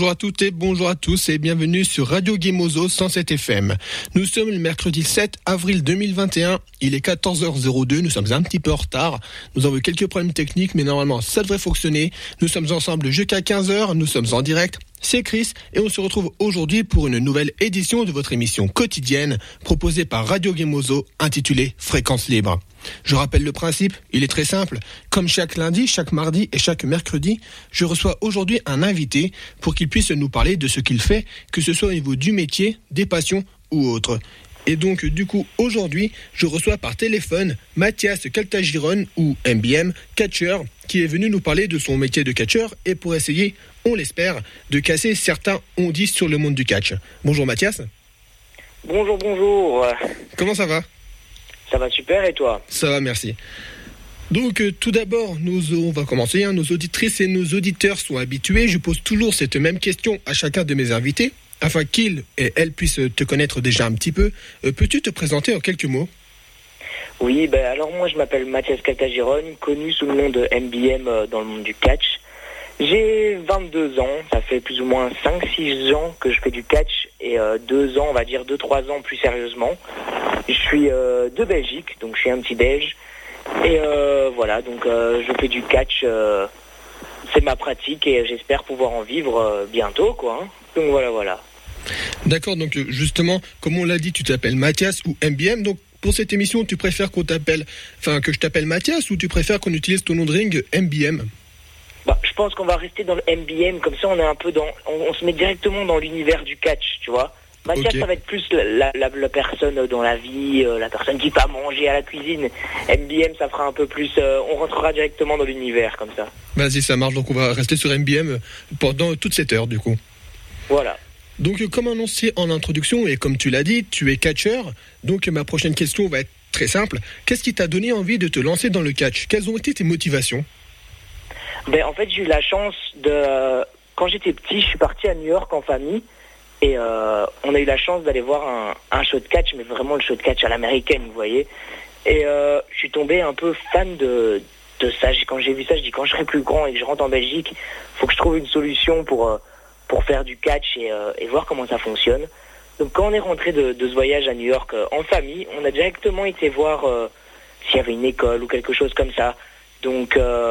Bonjour à toutes et bonjour à tous et bienvenue sur Radio Gemozo 107 FM. Nous sommes le mercredi 7 avril 2021, il est 14h02, nous sommes un petit peu en retard. Nous avons eu quelques problèmes techniques mais normalement ça devrait fonctionner. Nous sommes ensemble jusqu'à 15h, nous sommes en direct. C'est Chris et on se retrouve aujourd'hui pour une nouvelle édition de votre émission quotidienne proposée par Radio Gemozo intitulée Fréquence Libre. Je rappelle le principe, il est très simple. Comme chaque lundi, chaque mardi et chaque mercredi, je reçois aujourd'hui un invité pour qu'il puisse nous parler de ce qu'il fait, que ce soit au niveau du métier, des passions ou autres. Et donc, du coup, aujourd'hui, je reçois par téléphone Mathias Caltagirone, ou MBM, catcheur, qui est venu nous parler de son métier de catcheur et pour essayer, on l'espère, de casser certains on-dit sur le monde du catch. Bonjour Mathias. Bonjour. Comment ça va ? Ça va super et toi ? Ça va, merci. Donc tout d'abord, on va commencer. Nos auditrices et nos auditeurs sont habitués. Je pose toujours cette même question à chacun de mes invités, afin qu'ils et elles puissent te connaître déjà un petit peu. Peux-tu te présenter en quelques mots ? Oui, alors moi je m'appelle Mathias Caltagirone, connu sous le nom de MBM dans le monde du catch. J'ai 22 ans, ça fait plus ou moins 5-6 ans que je fais du catch et 2 ans, on va dire 2-3 ans plus sérieusement. Je suis de Belgique, donc je suis un petit Belge. Et voilà, donc je fais du catch, c'est ma pratique et j'espère pouvoir en vivre bientôt, quoi. Hein. Donc voilà. D'accord, donc justement, comme on l'a dit, tu t'appelles Mathias ou MBM, donc pour cette émission, tu préfères que je t'appelle Mathias ou tu préfères qu'on utilise ton nom de ring MBM ? Je pense qu'on va rester dans le MBM, comme ça on est un peu on se met directement dans l'univers du catch, tu vois. Mathias, okay. Ça va être plus la personne dans la vie, la personne qui va manger à la cuisine. MBM, ça fera un peu plus, on rentrera directement dans l'univers, comme ça. Vas-y, ça marche, donc on va rester sur MBM pendant toute cette heure, du coup. Voilà. Donc, comme annoncé en introduction, et comme tu l'as dit, tu es catcheur, donc ma prochaine question va être très simple. Qu'est-ce qui t'a donné envie de te lancer dans le catch ? Quelles ont été tes motivations ? En fait, j'ai eu la chance quand j'étais petit, je suis parti à New York en famille. Et on a eu la chance d'aller voir un show de catch, mais vraiment le show de catch à l'américaine, vous voyez. Et je suis tombé un peu fan de ça. Quand j'ai vu ça, je dis quand je serai plus grand et que je rentre en Belgique, faut que je trouve une solution pour faire du catch et voir comment ça fonctionne. Donc quand on est rentré de ce voyage à New York en famille, on a directement été voir s'il y avait une école ou quelque chose comme ça. Donc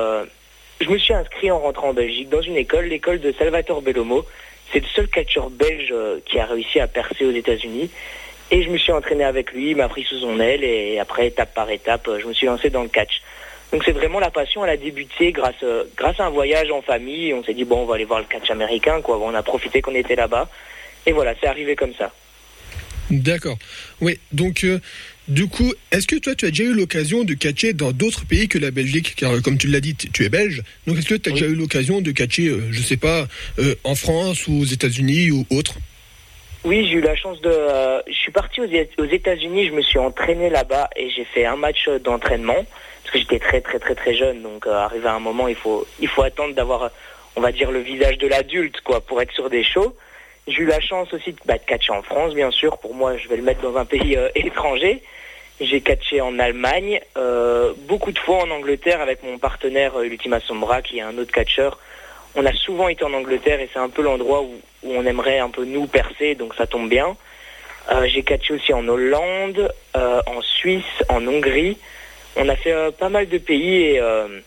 je me suis inscrit en rentrant en Belgique dans une école, l'école de Salvatore Bellomo. C'est le seul catcheur belge qui a réussi à percer aux États-Unis. Et je me suis entraîné avec lui, il m'a pris sous son aile et après, étape par étape, je me suis lancé dans le catch. Donc c'est vraiment la passion, elle a débuté grâce à un voyage en famille. On s'est dit, on va aller voir le catch américain, quoi. On a profité qu'on était là-bas. Et voilà, c'est arrivé comme ça. D'accord. Oui, donc du coup, est-ce que toi, tu as déjà eu l'occasion de catcher dans d'autres pays que la Belgique ? Car comme tu l'as dit, tu es belge. Donc est-ce que tu as déjà eu l'occasion de catcher, je sais pas, en France ou aux États-Unis ou autre ? Oui, j'ai eu la chance je suis parti aux États-Unis, je me suis entraîné là-bas et j'ai fait un match d'entraînement parce que j'étais très très très très jeune. Donc arrivé à un moment, il faut attendre d'avoir, on va dire, le visage de l'adulte, quoi, pour être sur des shows. J'ai eu la chance aussi de catcher en France, bien sûr. Pour moi, je vais le mettre dans un pays étranger. J'ai catché en Allemagne, beaucoup de fois en Angleterre avec mon partenaire Ultima Sombra, qui est un autre catcheur. On a souvent été en Angleterre et c'est un peu l'endroit où on aimerait un peu nous percer, donc ça tombe bien. J'ai catché aussi en Hollande, en Suisse, en Hongrie. On a fait pas mal de pays et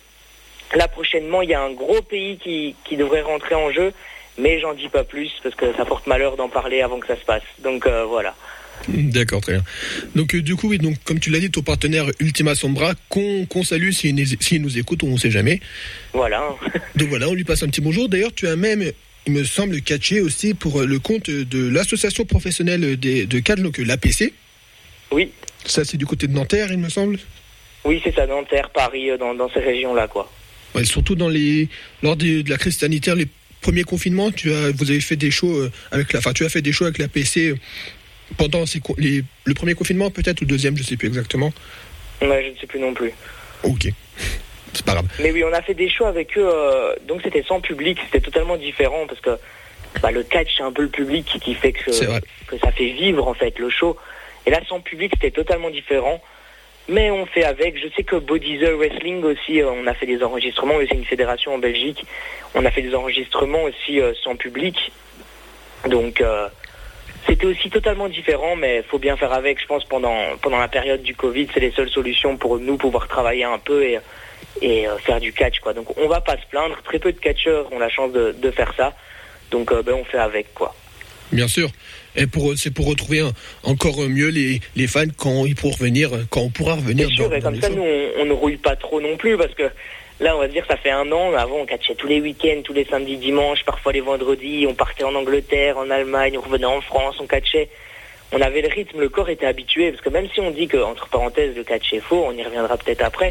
là prochainement, il y a un gros pays qui devrait rentrer en jeu. Mais j'en dis pas plus parce que ça porte malheur d'en parler avant que ça se passe. Donc voilà. D'accord, très bien. Donc du coup, oui, donc comme tu l'as dit, ton partenaire Ultima Sombra, qu'on salue s'il nous écoute, on ne sait jamais. Voilà. Donc voilà, on lui passe un petit bonjour. D'ailleurs, tu as même, il me semble, catché aussi pour le compte de l'association professionnelle de catch, donc l'APC. Oui. Ça, c'est du côté de Nanterre, il me semble. Oui, c'est ça, Nanterre, Paris, dans ces régions-là, quoi. Ouais, surtout lors de la crise sanitaire, les premiers confinements, vous avez fait des shows tu as fait des shows avec l'APC pendant le premier confinement peut-être ou le deuxième, je sais plus exactement. Ouais, je ne sais plus non plus. Ok, c'est pas grave. Mais oui, on a fait des shows avec eux, donc c'était sans public, c'était totalement différent parce que le catch c'est un peu le public qui fait que ça fait vivre en fait le show. Et là sans public c'était totalement différent. Mais on fait avec. Je sais que Bodiesel Wrestling aussi, on a fait des enregistrements. C'est une fédération en Belgique. On a fait des enregistrements aussi sans public. Donc c'était aussi totalement différent, mais il faut bien faire avec. Je pense pendant la période du Covid, c'est les seules solutions pour nous pouvoir travailler un peu et faire du catch, quoi. Donc on va pas se plaindre. Très peu de catcheurs ont la chance de faire ça. Donc on fait avec, quoi. Bien sûr. Et c'est pour retrouver encore mieux les fans quand ils pourront revenir, quand on pourra revenir. Bien sûr, et comme ça, nous, on ne rouille pas trop non plus, parce que là, on va dire, ça fait 1 an. Avant, on catchait tous les week-ends, tous les samedis, dimanches, parfois les vendredis. On partait en Angleterre, en Allemagne, on revenait en France, on catchait. On avait le rythme, le corps était habitué, parce que même si on dit que, entre parenthèses, le catch est faux, on y reviendra peut-être après,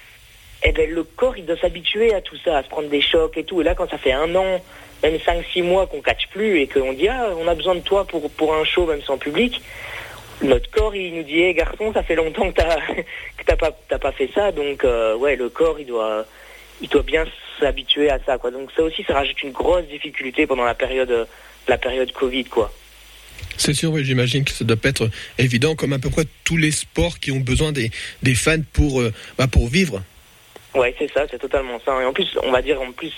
eh ben, le corps, il doit s'habituer à tout ça, à se prendre des chocs et tout. Et là, quand ça fait 1 an, même 5-6 mois qu'on catche plus et qu'on dit on a besoin de toi pour un show même sans public, notre corps il nous dit hey, garçon, ça fait longtemps que t'as pas fait ça, donc ouais, le corps il doit bien s'habituer à ça, quoi. Donc ça aussi, ça rajoute une grosse difficulté pendant la période Covid, quoi. C'est sûr, oui, j'imagine que ça doit pas être évident, comme à peu près tous les sports qui ont besoin des fans pour vivre. Ouais, c'est ça, c'est totalement ça. Et en plus, on va dire,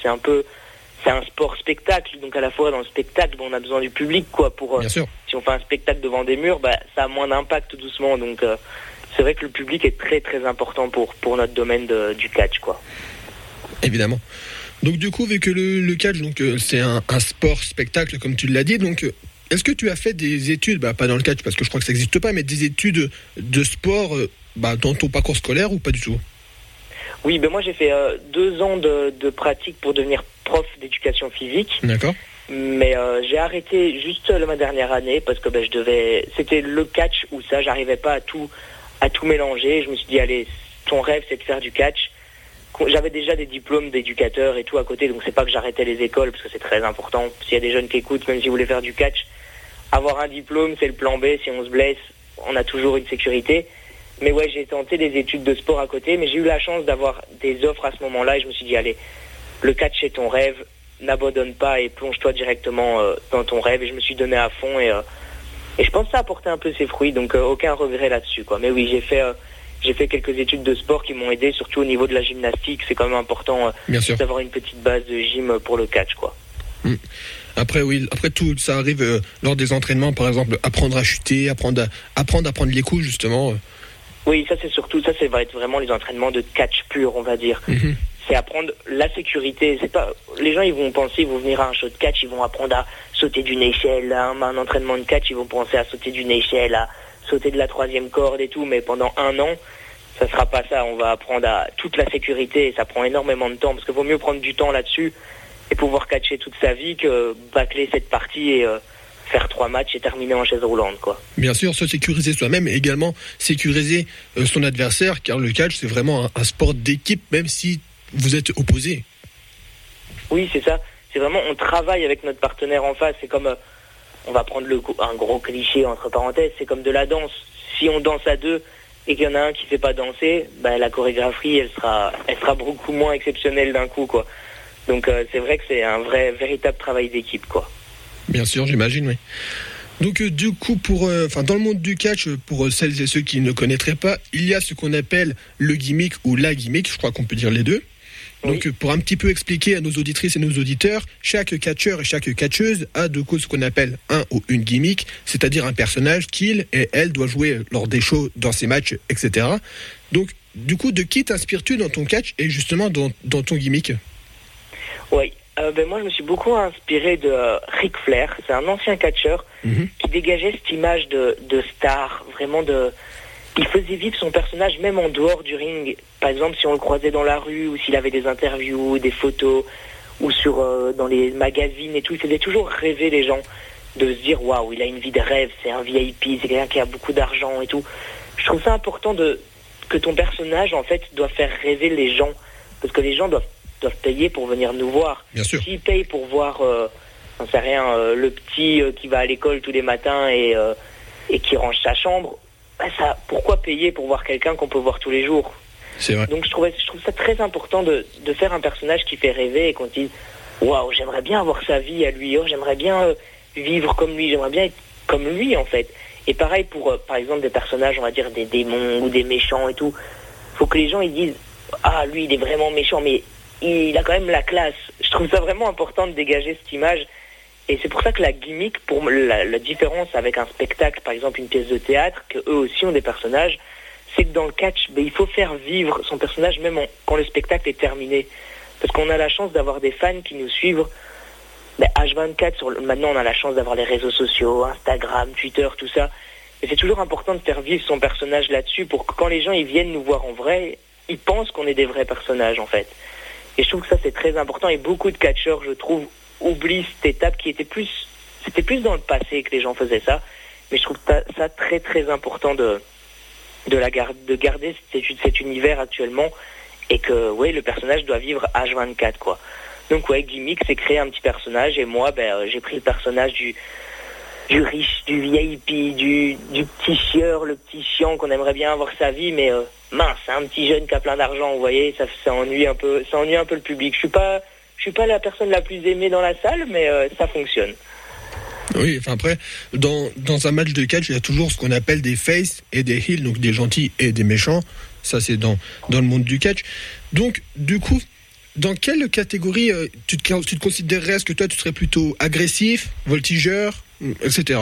c'est un sport spectacle, donc à la fois dans le spectacle, on a besoin du public, quoi, pour si on fait un spectacle devant des murs, ça a moins d'impact doucement, donc c'est vrai que le public est très très important pour notre domaine du catch, quoi. Évidemment. Donc du coup, vu que le catch, donc c'est un sport spectacle, comme tu l'as dit, donc est-ce que tu as fait des études, pas dans le catch parce que je crois que ça n'existe pas, mais des études de sport dans ton parcours scolaire ou pas du tout? Oui, moi j'ai fait 2 ans de pratique pour devenir prof d'éducation physique. D'accord. Mais j'ai arrêté juste ma dernière année parce que c'était le catch ou ça, j'arrivais pas à tout mélanger. Je me suis dit allez, ton rêve c'est de faire du catch. J'avais déjà des diplômes d'éducateur et tout à côté, donc c'est pas que j'arrêtais les écoles parce que c'est très important. S'il y a des jeunes qui écoutent, même si vous voulez faire du catch, avoir un diplôme c'est le plan B. Si on se blesse, on a toujours une sécurité. Mais ouais, j'ai tenté des études de sport à côté, mais j'ai eu la chance d'avoir des offres à ce moment-là et je me suis dit, allez, le catch c'est ton rêve, n'abandonne pas et plonge-toi directement dans ton rêve. Et je me suis donné à fond et je pense que ça a porté un peu ses fruits, donc aucun regret là-dessus, quoi. Mais oui, j'ai fait quelques études de sport qui m'ont aidé, surtout au niveau de la gymnastique. C'est quand même important d'avoir une petite base de gym pour le catch, quoi. Après tout ça arrive lors des entraînements, par exemple, apprendre à chuter, apprendre à prendre les coups, justement. Oui, ça va être vraiment les entraînements de catch pur, on va dire. C'est apprendre la sécurité. C'est pas, les gens ils vont venir à un show de catch, ils vont apprendre à sauter d'une échelle, à un entraînement de catch, ils vont penser à sauter d'une échelle, à sauter de la 3e corde et tout, mais pendant 1 an, ça sera pas ça. On va apprendre à toute la sécurité et ça prend énormément de temps parce qu'il vaut mieux prendre du temps là-dessus et pouvoir catcher toute sa vie que bâcler cette partie et faire 3 matchs et terminer en chaise roulante, quoi. Bien sûr, se sécuriser soi-même et également sécuriser son adversaire, car le catch c'est vraiment un sport d'équipe, même si vous êtes opposés. Oui, c'est ça. C'est vraiment, on travaille avec notre partenaire en face. C'est comme, on va prendre un gros cliché entre parenthèses, c'est comme de la danse. Si on danse à 2 et qu'il y en a un qui ne sait pas danser, la chorégraphie, elle sera beaucoup moins exceptionnelle d'un coup, quoi. Donc c'est vrai que c'est un véritable travail d'équipe, quoi. Bien sûr, j'imagine, oui. Donc du coup, dans le monde du catch, pour celles et ceux qui ne connaîtraient pas, il y a ce qu'on appelle le gimmick ou la gimmick, je crois qu'on peut dire les deux. Donc oui. Pour un petit peu expliquer à nos auditrices et nos auditeurs, chaque catcheur et chaque catcheuse a de coup ce qu'on appelle un ou une gimmick, c'est-à-dire un personnage qu'il et elle doit jouer lors des shows, dans ses matchs, etc. Donc du coup, de qui t'inspires-tu dans ton catch et justement dans ton gimmick? Oui. Moi, je me suis beaucoup inspiré de Ric Flair. C'est un ancien catcheur qui dégageait cette image de star, vraiment il faisait vivre son personnage même en dehors du ring. Par exemple, si on le croisait dans la rue ou s'il avait des interviews, des photos ou dans les magazines et tout, il faisait toujours rêver les gens de se dire waouh, il a une vie de rêve, c'est un VIP, c'est quelqu'un qui a beaucoup d'argent et tout. Je trouve ça important que ton personnage en fait doit faire rêver les gens parce que les gens doivent payer pour venir nous voir. Bien sûr. S'ils payent pour voir, j'en sais rien, le petit qui va à l'école tous les matins et qui range sa chambre, pourquoi payer pour voir quelqu'un qu'on peut voir tous les jours? C'est vrai. Donc je trouve ça très important de faire un personnage qui fait rêver et qu'on dit waouh, j'aimerais bien avoir sa vie à lui, j'aimerais bien vivre comme lui, j'aimerais bien être comme lui en fait. Et pareil pour, par exemple, des personnages, on va dire des démons ou des méchants et tout. Faut que les gens ils disent ah lui il est vraiment méchant, mais il a quand même la classe. Je trouve ça vraiment important de dégager cette image. Et c'est pour ça que la gimmick, pour la différence avec un spectacle, par exemple une pièce de théâtre, que eux aussi ont des personnages, c'est que dans le catch, il faut faire vivre son personnage même quand le spectacle est terminé. Parce qu'on a la chance d'avoir des fans qui nous suivent H24, maintenant on a la chance d'avoir les réseaux sociaux, Instagram, Twitter, tout ça. Et c'est toujours important de faire vivre son personnage là-dessus pour que quand les gens ils viennent nous voir en vrai, ils pensent qu'on est des vrais personnages en fait. Et je trouve que ça c'est très important et beaucoup de catcheurs, je trouve, oublient cette étape qui était c'était plus dans le passé que les gens faisaient ça. Mais je trouve ça très très important de garder cet univers actuellement et que ouais, le personnage doit vivre H24 quoi. Donc ouais, gimmick c'est créer un petit personnage et moi j'ai pris le personnage du riche, du VIP, du petit chieur, le petit chiant qu'on aimerait bien avoir sa vie, mais mince, c'est un petit jeune qui a plein d'argent, vous voyez, ça ennuie un peu le public. Je suis pas la personne la plus aimée dans la salle, mais ça fonctionne. Oui, enfin après, dans un match de catch, il y a toujours ce qu'on appelle des faces et des heels, donc des gentils et des méchants. Ça, c'est dans le monde du catch. Donc, du coup, dans quelle catégorie tu te considérerais? Est-ce que toi, tu serais plutôt agressif, voltigeur, etc.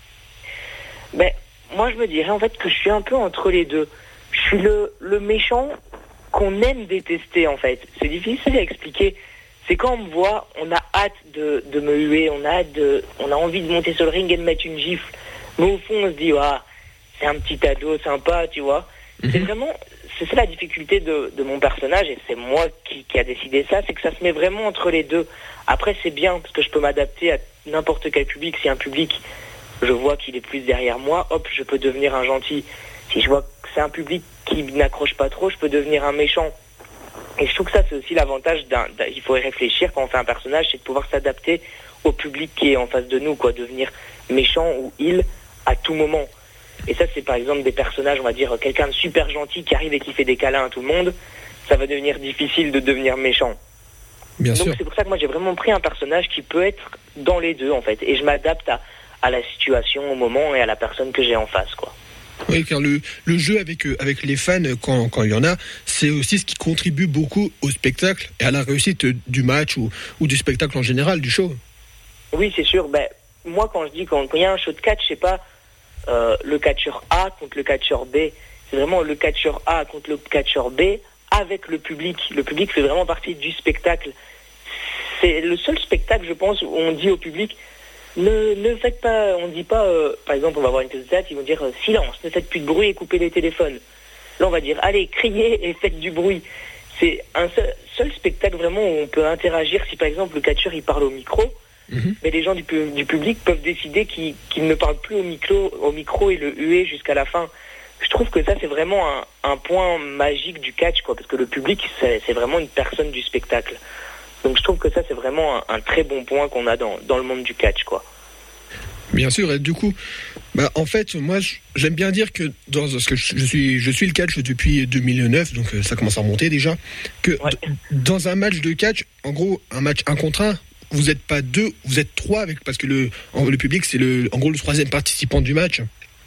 Moi, je me dirais en fait que je suis un peu entre les deux. Je suis le méchant qu'on aime détester, en fait. C'est difficile à expliquer. C'est quand on me voit, on a hâte de me huer, on a envie de monter sur le ring et de mettre une gifle. Mais au fond, on se dit, c'est un petit ado sympa, tu vois. C'est ça la difficulté de mon personnage, et c'est moi qui a décidé ça, c'est que ça se met vraiment entre les deux. Après, c'est bien, parce que je peux m'adapter à n'importe quel public. Si un public, je vois qu'il est plus derrière moi, hop, je peux devenir un gentil. Si je vois que c'est un public qui n'accroche pas trop, je peux devenir un méchant. Et je trouve que ça, c'est aussi l'avantage il faut y réfléchir quand on fait un personnage, c'est de pouvoir s'adapter au public qui est en face de nous, quoi, devenir méchant ou heel à tout moment. Et ça, c'est par exemple des personnages, on va dire, quelqu'un de super gentil qui arrive et qui fait des câlins à tout le monde, ça va devenir difficile de devenir méchant. Bien sûr. Donc c'est pour ça que moi j'ai vraiment pris un personnage qui peut être dans les deux, en fait, et je m'adapte à la situation, au moment et à la personne que j'ai en face, quoi. Oui, car le jeu avec les fans, quand il y en a, c'est aussi ce qui contribue beaucoup au spectacle et à la réussite du match ou du spectacle en général, du show. Oui, c'est sûr. Moi, quand je dis quand il y a un show de catch, c'est pas le catcheur A contre le catcheur B. C'est vraiment le catcheur A contre le catcheur B avec le public. Le public fait vraiment partie du spectacle. C'est le seul spectacle, je pense, où on dit au public ne faites pas, on dit pas, par exemple, on va voir une pièce de théâtre, ils vont dire silence, ne faites plus de bruit et coupez les téléphones. Là, on va dire allez, criez et faites du bruit. C'est un seul spectacle vraiment où on peut interagir. Si par exemple le catcheur il parle au micro, mais les gens du public peuvent décider qu'il ne parle plus au micro et le huer jusqu'à la fin. Je trouve que ça c'est vraiment un point magique du catch, quoi, parce que le public c'est vraiment une personne du spectacle. Donc je trouve que ça c'est vraiment un très bon point qu'on a dans le monde du catch, quoi. Bien sûr, et du coup, en fait, moi j'aime bien dire que parce que je suis le catch depuis 2009, donc ça commence à remonter déjà, que dans un match de catch, en gros, un match 1 contre 1, vous n'êtes pas 2, vous êtes 3 parce que le public c'est en gros le 3e participant du match.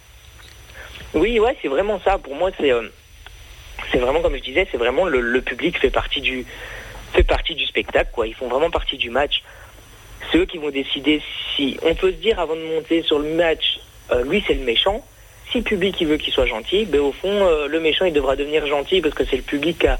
Oui, ouais, c'est vraiment ça. Pour moi, c'est vraiment comme je disais, c'est vraiment le public fait partie du spectacle, quoi. Ils font vraiment partie du match. C'est eux qui vont décider si... On peut se dire avant de monter sur le match, lui c'est le méchant. Si le public il veut qu'il soit gentil, au fond, le méchant il devra devenir gentil parce que c'est le public qui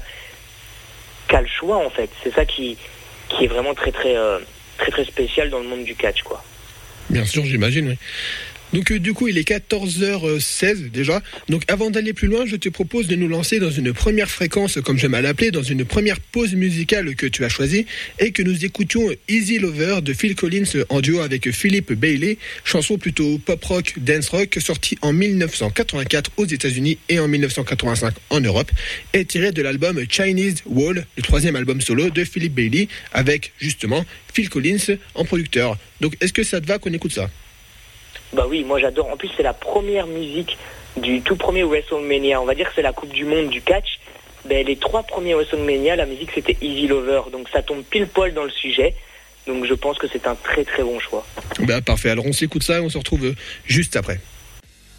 a le choix, en fait. C'est ça qui est vraiment très très très très spécial dans le monde du catch, quoi. Bien sûr, j'imagine, oui. Donc du coup, il est 14h16 déjà. Donc avant d'aller plus loin, je te propose de nous lancer dans une première fréquence, comme j'aime à l'appeler, dans une première pause musicale que tu as choisie, et que nous écoutions Easy Lover de Phil Collins en duo avec Philip Bailey, chanson plutôt pop-rock, dance-rock, sortie en 1984 aux États-Unis et en 1985 en Europe, et tirée de l'album Chinese Wall, le 3e album solo de Philip Bailey, avec justement Phil Collins en producteur. Donc est-ce que ça te va qu'on écoute ça ? Bah oui, moi j'adore. En plus, c'est la première musique du tout premier WrestleMania. On va dire que c'est la Coupe du Monde du catch. Les 3 premiers WrestleMania, la musique c'était Easy Lover. Donc ça tombe pile poil dans le sujet. Donc je pense que c'est un très très bon choix. Parfait. Alors on s'écoute ça et on se retrouve juste après.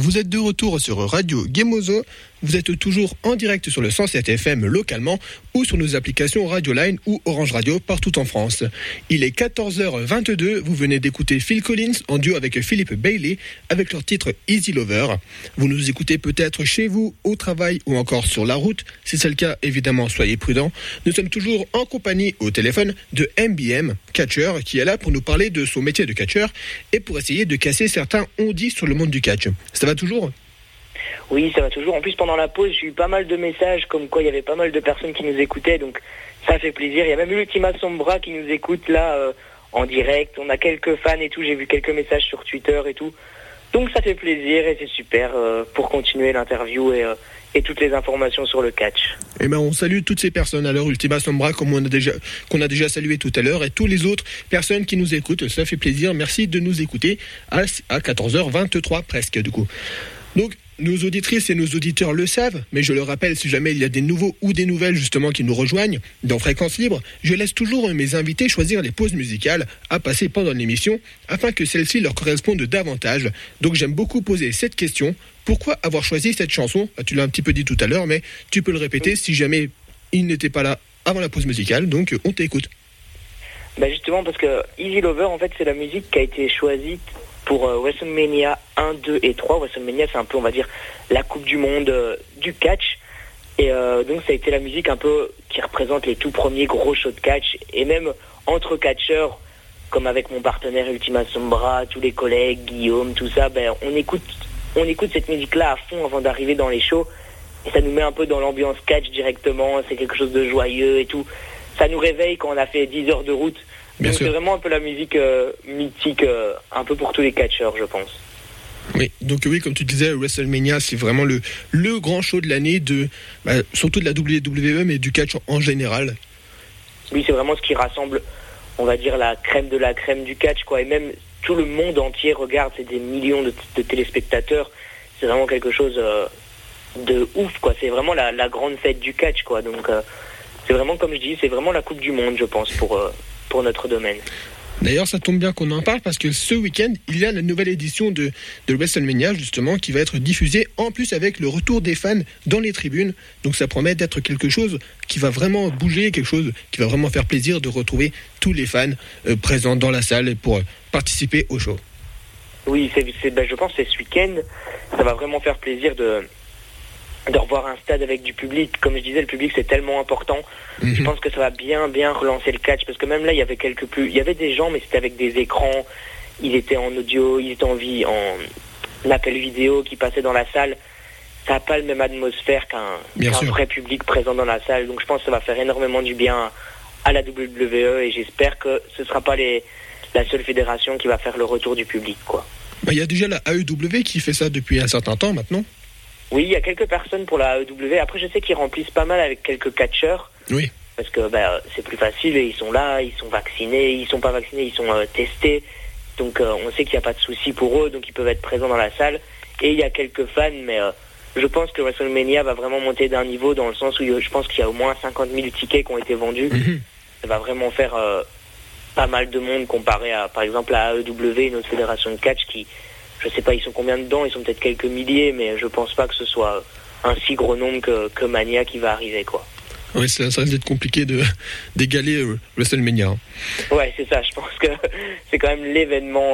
Vous êtes de retour sur Radio Gemozo. Vous êtes toujours en direct sur le 107 FM localement ou sur nos applications Radioline ou Orange Radio partout en France. Il est 14h22. Vous venez d'écouter Phil Collins en duo avec Philippe Bailey avec leur titre Easy Lover. Vous nous écoutez peut-être chez vous, au travail ou encore sur la route. Si c'est le cas, évidemment, soyez prudents. Nous sommes toujours en compagnie au téléphone de MBM, catcheur, qui est là pour nous parler de son métier de catcheur et pour essayer de casser certains on-dit sur le monde du catch. Ça va toujours ? Oui, ça va toujours. En plus, pendant la pause, j'ai eu pas mal de messages comme quoi il y avait pas mal de personnes qui nous écoutaient, donc ça fait plaisir. Il y a même Ultima Sombra qui nous écoute là en direct. On a quelques fans et tout. J'ai vu quelques messages sur Twitter et tout. Donc ça fait plaisir et c'est super pour continuer l'interview et toutes les informations sur le catch. Eh ben, on salue toutes ces personnes. Alors, Ultima Sombra, qu'on a déjà salué tout à l'heure, et tous les autres personnes qui nous écoutent. Ça fait plaisir. Merci de nous écouter à 14h23 presque, du coup. Donc, nos auditrices et nos auditeurs le savent, mais je le rappelle, si jamais il y a des nouveaux ou des nouvelles justement qui nous rejoignent dans Fréquence Libre, je laisse toujours mes invités choisir les pauses musicales à passer pendant l'émission afin que celles-ci leur correspondent davantage. Donc j'aime beaucoup poser cette question. Pourquoi avoir choisi cette chanson ? Tu l'as un petit peu dit tout à l'heure, mais tu peux le répéter si jamais il n'était pas là avant la pause musicale. Donc on t'écoute. Bah justement parce que Easy Lover, en fait, c'est la musique qui a été choisie pour WrestleMania 1, 2 et 3. WrestleMania, c'est un peu, on va dire, la Coupe du Monde du catch. Et donc, ça a été la musique un peu qui représente les tout premiers gros shows de catch. Et même entre catcheurs, comme avec mon partenaire Ultima Sombra, tous les collègues, Guillaume, tout ça, ben, on écoute cette musique-là à fond avant d'arriver dans les shows. Et ça nous met un peu dans l'ambiance catch directement. C'est quelque chose de joyeux et tout. Ça nous réveille quand on a fait 10 heures de route. Donc c'est vraiment un peu la musique mythique, un peu pour tous les catcheurs, je pense. Oui, donc oui, comme tu disais, WrestleMania, c'est vraiment le grand show de l'année, surtout de la WWE, mais du catch en général. Oui, c'est vraiment ce qui rassemble, on va dire, la crème de la crème du catch, quoi. Et même tout le monde entier regarde, c'est des millions de téléspectateurs. C'est vraiment quelque chose de ouf, quoi. C'est vraiment la grande fête du catch, quoi. Donc c'est vraiment, comme je dis, c'est vraiment la Coupe du Monde, je pense, pour notre domaine. D'ailleurs, ça tombe bien qu'on en parle parce que ce week-end, il y a la nouvelle édition de WrestleMania, justement, qui va être diffusée en plus avec le retour des fans dans les tribunes. Donc ça promet d'être quelque chose qui va vraiment bouger, quelque chose qui va vraiment faire plaisir de retrouver tous les fans présents dans la salle pour participer au show. Oui, je pense que c'est ce week-end. Ça va vraiment faire plaisir de revoir un stade avec du public. Comme je disais, le public c'est tellement important. Je pense que ça va bien relancer le catch, parce que même là il y avait des gens, mais c'était avec des écrans, ils étaient en audio, ils étaient en appel vidéo qui passait dans la salle. Ça n'a pas la même atmosphère qu'un vrai public présent dans la salle. Donc je pense que ça va faire énormément du bien à la WWE, et j'espère que ce ne sera pas la seule fédération qui va faire le retour du public, quoi. Il y a déjà la AEW qui fait ça depuis un certain temps maintenant. Oui, il y a quelques personnes pour la AEW. Après, je sais qu'ils remplissent pas mal avec quelques catcheurs. Oui. Parce que c'est plus facile, et ils sont là, ils sont vaccinés, ils sont pas vaccinés, ils sont testés. Donc on sait qu'il n'y a pas de souci pour eux, donc ils peuvent être présents dans la salle. Et il y a quelques fans, mais je pense que WrestleMania va vraiment monter d'un niveau, dans le sens où je pense qu'il y a au moins 50 000 tickets qui ont été vendus. Ça va vraiment faire pas mal de monde comparé à, par exemple, à AEW, une autre fédération de catch qui... Je sais pas, ils sont combien dedans, ils sont peut-être quelques milliers, mais je pense pas que ce soit un si gros nombre que Mania qui va arriver, quoi. Oui, ça risque d'être compliqué d'égaler WrestleMania. Ouais, c'est ça, je pense que c'est quand même l'événement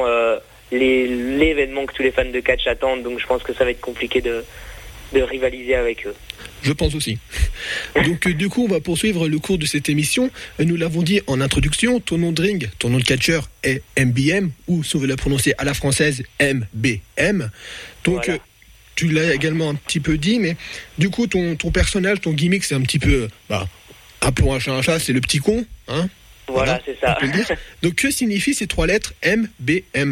que tous les fans de catch attendent, donc je pense que ça va être compliqué de rivaliser avec eux. Je pense aussi. Donc du coup, on va poursuivre le cours de cette émission. Nous l'avons dit en introduction, ton nom de ring, ton nom de catcheur est MBM, ou si on veut la prononcer à la française, MBM. Donc voilà. Tu l'as également un petit peu dit, mais du coup, ton personnage, ton gimmick, c'est un petit peu, appelons un chat, c'est le petit con, hein. Voilà, c'est ça. On peut le dire. Donc que signifient ces trois lettres MBM ?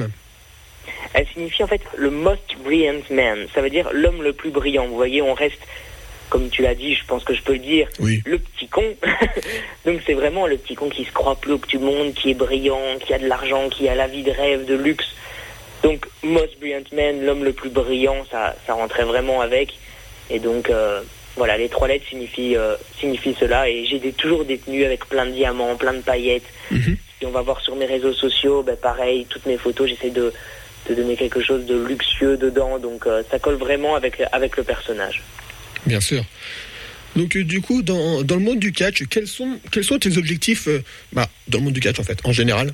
Elle signifie en fait le most brilliant man. Ça veut dire l'homme le plus brillant. Vous voyez, on reste, comme tu l'as dit, je pense que je peux le dire, oui. Le petit con. Donc c'est vraiment le petit con qui se croit plus haut que tout le monde, qui est brillant, qui a de l'argent, qui a la vie de rêve, de luxe. Donc most brilliant man, l'homme le plus brillant, ça rentrait vraiment avec. Et donc voilà, les trois lettres signifient cela. Et j'ai toujours des tenues avec plein de diamants, plein de paillettes. Si on va voir sur mes réseaux sociaux, pareil, toutes mes photos, j'essaie de de donner quelque chose de luxueux dedans. Donc ça colle vraiment avec le personnage. Bien sûr. Donc du coup, dans le monde du catch, quels sont tes objectifs dans le monde du catch en fait, en général?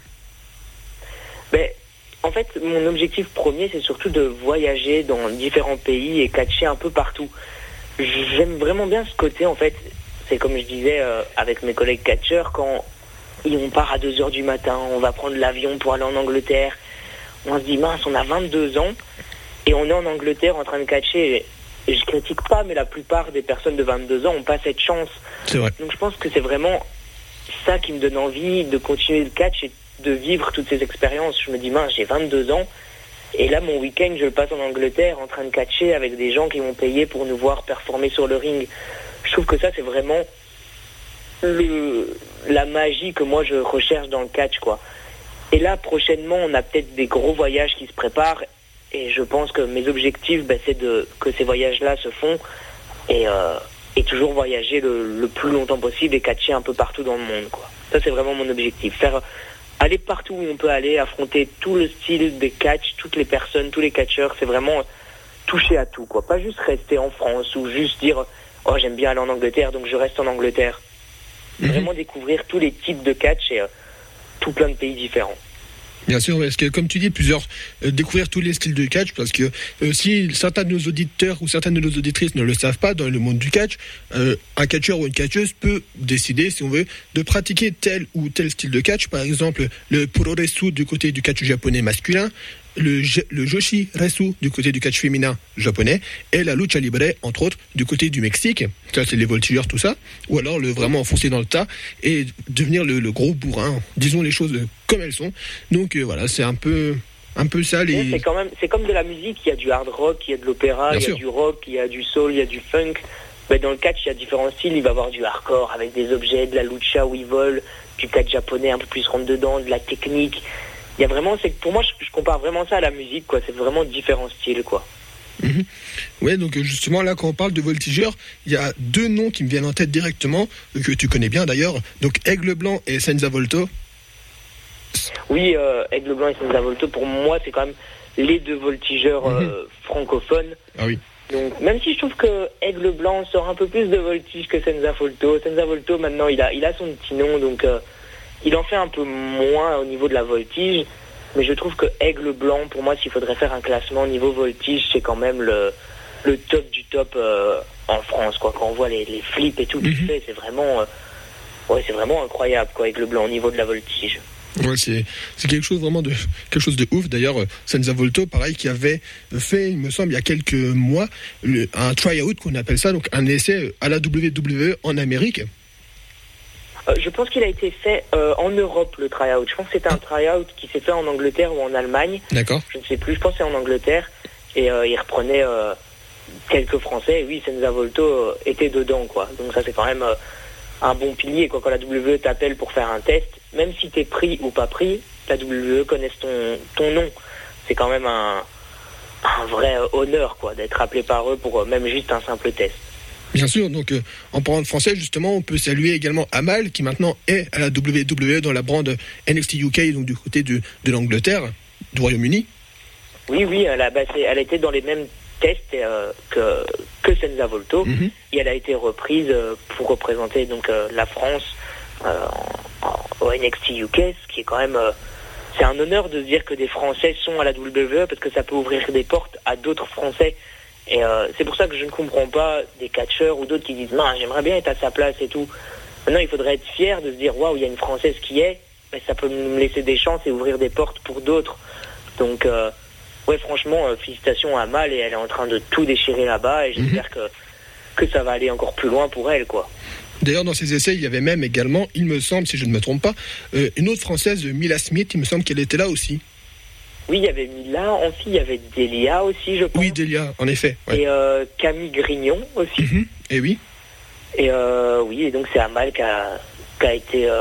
En fait, mon objectif premier, c'est surtout de voyager dans différents pays et catcher un peu partout. J'aime vraiment bien ce côté, en fait. C'est comme je disais avec mes collègues catcheurs, quand on part à 2h du matin, on va prendre l'avion pour aller en Angleterre. On se dit, mince, on a 22 ans et on est en Angleterre en train de catcher. Et je critique pas, mais la plupart des personnes de 22 ans n'ont pas cette chance. C'est vrai. Donc je pense que c'est vraiment ça qui me donne envie de continuer le catch et de vivre toutes ces expériences. Je me dis, mince, j'ai 22 ans et là, mon week-end, je le passe en Angleterre en train de catcher avec des gens qui m'ont payé pour nous voir performer sur le ring. Je trouve que ça, c'est vraiment la magie que moi, je recherche dans le catch, quoi. Et là, prochainement, on a peut-être des gros voyages qui se préparent. Et je pense que mes objectifs, c'est que ces voyages-là se font et toujours voyager le plus longtemps possible et catcher un peu partout dans le monde, quoi. Ça, c'est vraiment mon objectif. Aller partout où on peut aller, affronter tout le style des catch, toutes les personnes, tous les catcheurs. C'est vraiment toucher à tout, quoi. Pas juste rester en France ou juste dire « Oh, j'aime bien aller en Angleterre, donc je reste en Angleterre. » Vraiment découvrir tous les types de catch et tout plein de pays différents. Bien sûr, parce que comme tu dis, découvrir tous les styles de catch, parce que si certains de nos auditeurs ou certaines de nos auditrices ne le savent pas dans le monde du catch, un catcheur ou une catcheuse peut décider, si on veut, de pratiquer tel ou tel style de catch. Par exemple, le Puroresu du côté du catch japonais masculin, le Joshi Resu du côté du catch féminin japonais, et la Lucha Libre, entre autres, du côté du Mexique. Ça, c'est les voltigeurs, tout ça. Ou alors vraiment enfoncer dans le tas et devenir le gros bourrin. Disons les choses comme elles sont. Donc voilà, c'est un peu ça. C'est comme de la musique. Il y a du hard rock, il y a de l'opéra, il y a du rock, il y a du soul, il y a du funk. Dans le catch, il y a différents styles. Il va y avoir du hardcore avec des objets, de la lucha où ils volent, du catch japonais un peu plus rentre dedans, de la technique. Il y a vraiment, pour moi, je compare vraiment ça à la musique, quoi. C'est vraiment différents styles, quoi. Ouais, donc justement, là, quand on parle de voltigeurs, il y a deux noms qui me viennent en tête directement, que tu connais bien d'ailleurs. Donc, Aigle Blanc et Senza Volto. Oui, Aigle Blanc et Senza Volto, pour moi, c'est quand même les deux voltigeurs francophones. Ah oui. Donc, même si je trouve que Aigle Blanc sort un peu plus de voltige que Senza Volto. Senza Volto, maintenant, il a son petit nom, donc il en fait un peu moins au niveau de la voltige. Mais je trouve que Aigle Blanc, pour moi, s'il faudrait faire un classement au niveau voltige, c'est quand même le top du top en France, quoi. Quand on voit les flips et tout qu'il fait, c'est vraiment incroyable, quoi, Aigle Blanc au niveau de la voltige. Ouais, c'est quelque chose de ouf. D'ailleurs, Senza Volto, pareil, qui avait fait, il me semble, il y a quelques mois, un try-out qu'on appelle ça, donc un essai à la WWE en Amérique. Je pense qu'il a été fait en Europe, le try-out. Je pense que c'était un try-out qui s'est fait en Angleterre ou en Allemagne. D'accord. Je ne sais plus, je pense que c'est en Angleterre. Et il reprenait quelques Français. Et oui, Senza Volto était dedans, quoi. Donc ça, c'est quand même un bon pilier, quoi. Quand la WWE t'appelle pour faire un test, même si t'es pris ou pas pris, la WWE connaisse ton nom. C'est quand même un vrai honneur, quoi, d'être appelé par eux pour même juste un simple test. Bien sûr, donc en parlant de français, justement, on peut saluer également Amal, qui maintenant est à la WWE dans la brande NXT UK, donc du côté de l'Angleterre, du Royaume-Uni. Oui, elle a été dans les mêmes tests que Senza Volto, et elle a été reprise pour représenter donc la France au NXT UK, ce qui est quand même... c'est un honneur de se dire que des Français sont à la WWE, parce que ça peut ouvrir des portes à d'autres Français. Et c'est pour ça que je ne comprends pas des catcheurs ou d'autres qui disent « Non, j'aimerais bien être à sa place et tout ». Maintenant, il faudrait être fier de se dire « Waouh, il y a une Française qui est », mais ça peut me laisser des chances et ouvrir des portes pour d'autres. Donc, ouais, franchement, félicitations à Mal, et elle est en train de tout déchirer là-bas, et j'espère que ça va aller encore plus loin pour elle, quoi. D'ailleurs, dans ces essais, il y avait même également, il me semble, si je ne me trompe pas, une autre Française, Mila Smith, il me semble qu'elle était là aussi. Oui, il y avait Mila, en fille, il y avait Delia aussi, je pense. Oui, Delia, en effet. Ouais. Et Camille Grignon aussi. Et oui. Et oui, et donc c'est Amal qui a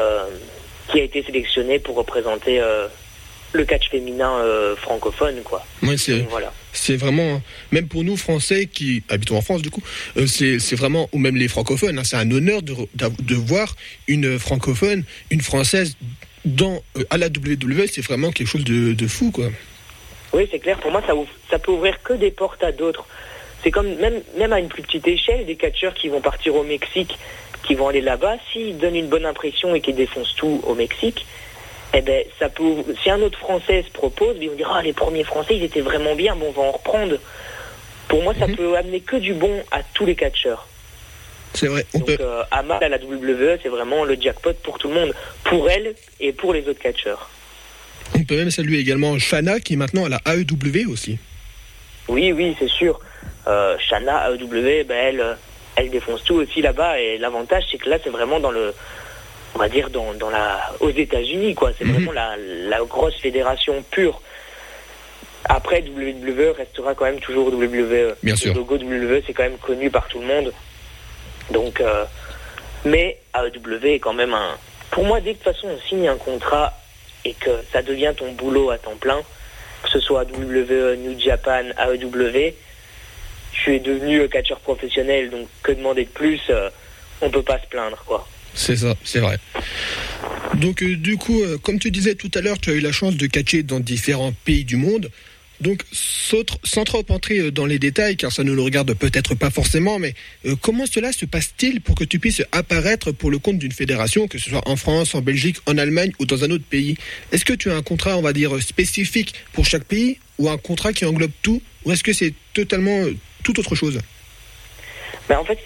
été sélectionné pour représenter le catch féminin francophone, quoi. Ouais, voilà. C'est vraiment, même pour nous Français qui habitons en France, du coup, c'est vraiment, ou même les francophones, hein, c'est un honneur de voir une francophone, une Française à la WWE. C'est vraiment quelque chose de fou, quoi. Oui, c'est clair. Pour moi, ça peut ouvrir que des portes à d'autres. C'est comme, même à une plus petite échelle, des catcheurs qui vont partir au Mexique, qui vont aller là-bas, s'ils donnent une bonne impression et qu'ils défoncent tout au Mexique, eh ben, ça peut, si un autre Français se propose, ils vont dire, ah, les premiers Français, ils étaient vraiment bien, bon, on va en reprendre. Pour moi, ça peut amener que du bon à tous les catcheurs. C'est vrai. Donc, Amal à la WWE, c'est vraiment le jackpot pour tout le monde, pour elle et pour les autres catcheurs. On peut même saluer également Shana, qui est maintenant à la AEW aussi. Oui, c'est sûr. Shana, AEW, ben, elle défonce tout aussi là-bas, et l'avantage, c'est que là, c'est vraiment on va dire, aux États-Unis, quoi. C'est vraiment la grosse fédération pure. Après, WWE restera quand même toujours WWE. Bien sûr. Le logo WWE, c'est quand même connu par tout le monde. Donc, mais AEW est quand même pour moi, dès que de toute façon on signe un contrat et que ça devient ton boulot à temps plein, que ce soit WWE, New Japan, AEW, tu es devenu catcheur professionnel, donc que demander de plus, on peut pas se plaindre, quoi. C'est ça, c'est vrai. Donc du coup, comme tu disais tout à l'heure, tu as eu la chance de catcher dans différents pays du monde. Donc, sans trop entrer dans les détails, car ça ne nous regarde peut-être pas forcément, mais comment cela se passe-t-il pour que tu puisses apparaître pour le compte d'une fédération, que ce soit en France, en Belgique, en Allemagne ou dans un autre pays? Est-ce que tu as un contrat, on va dire, spécifique pour chaque pays, ou un contrat qui englobe tout, ou est-ce que c'est totalement tout autre chose? En fait,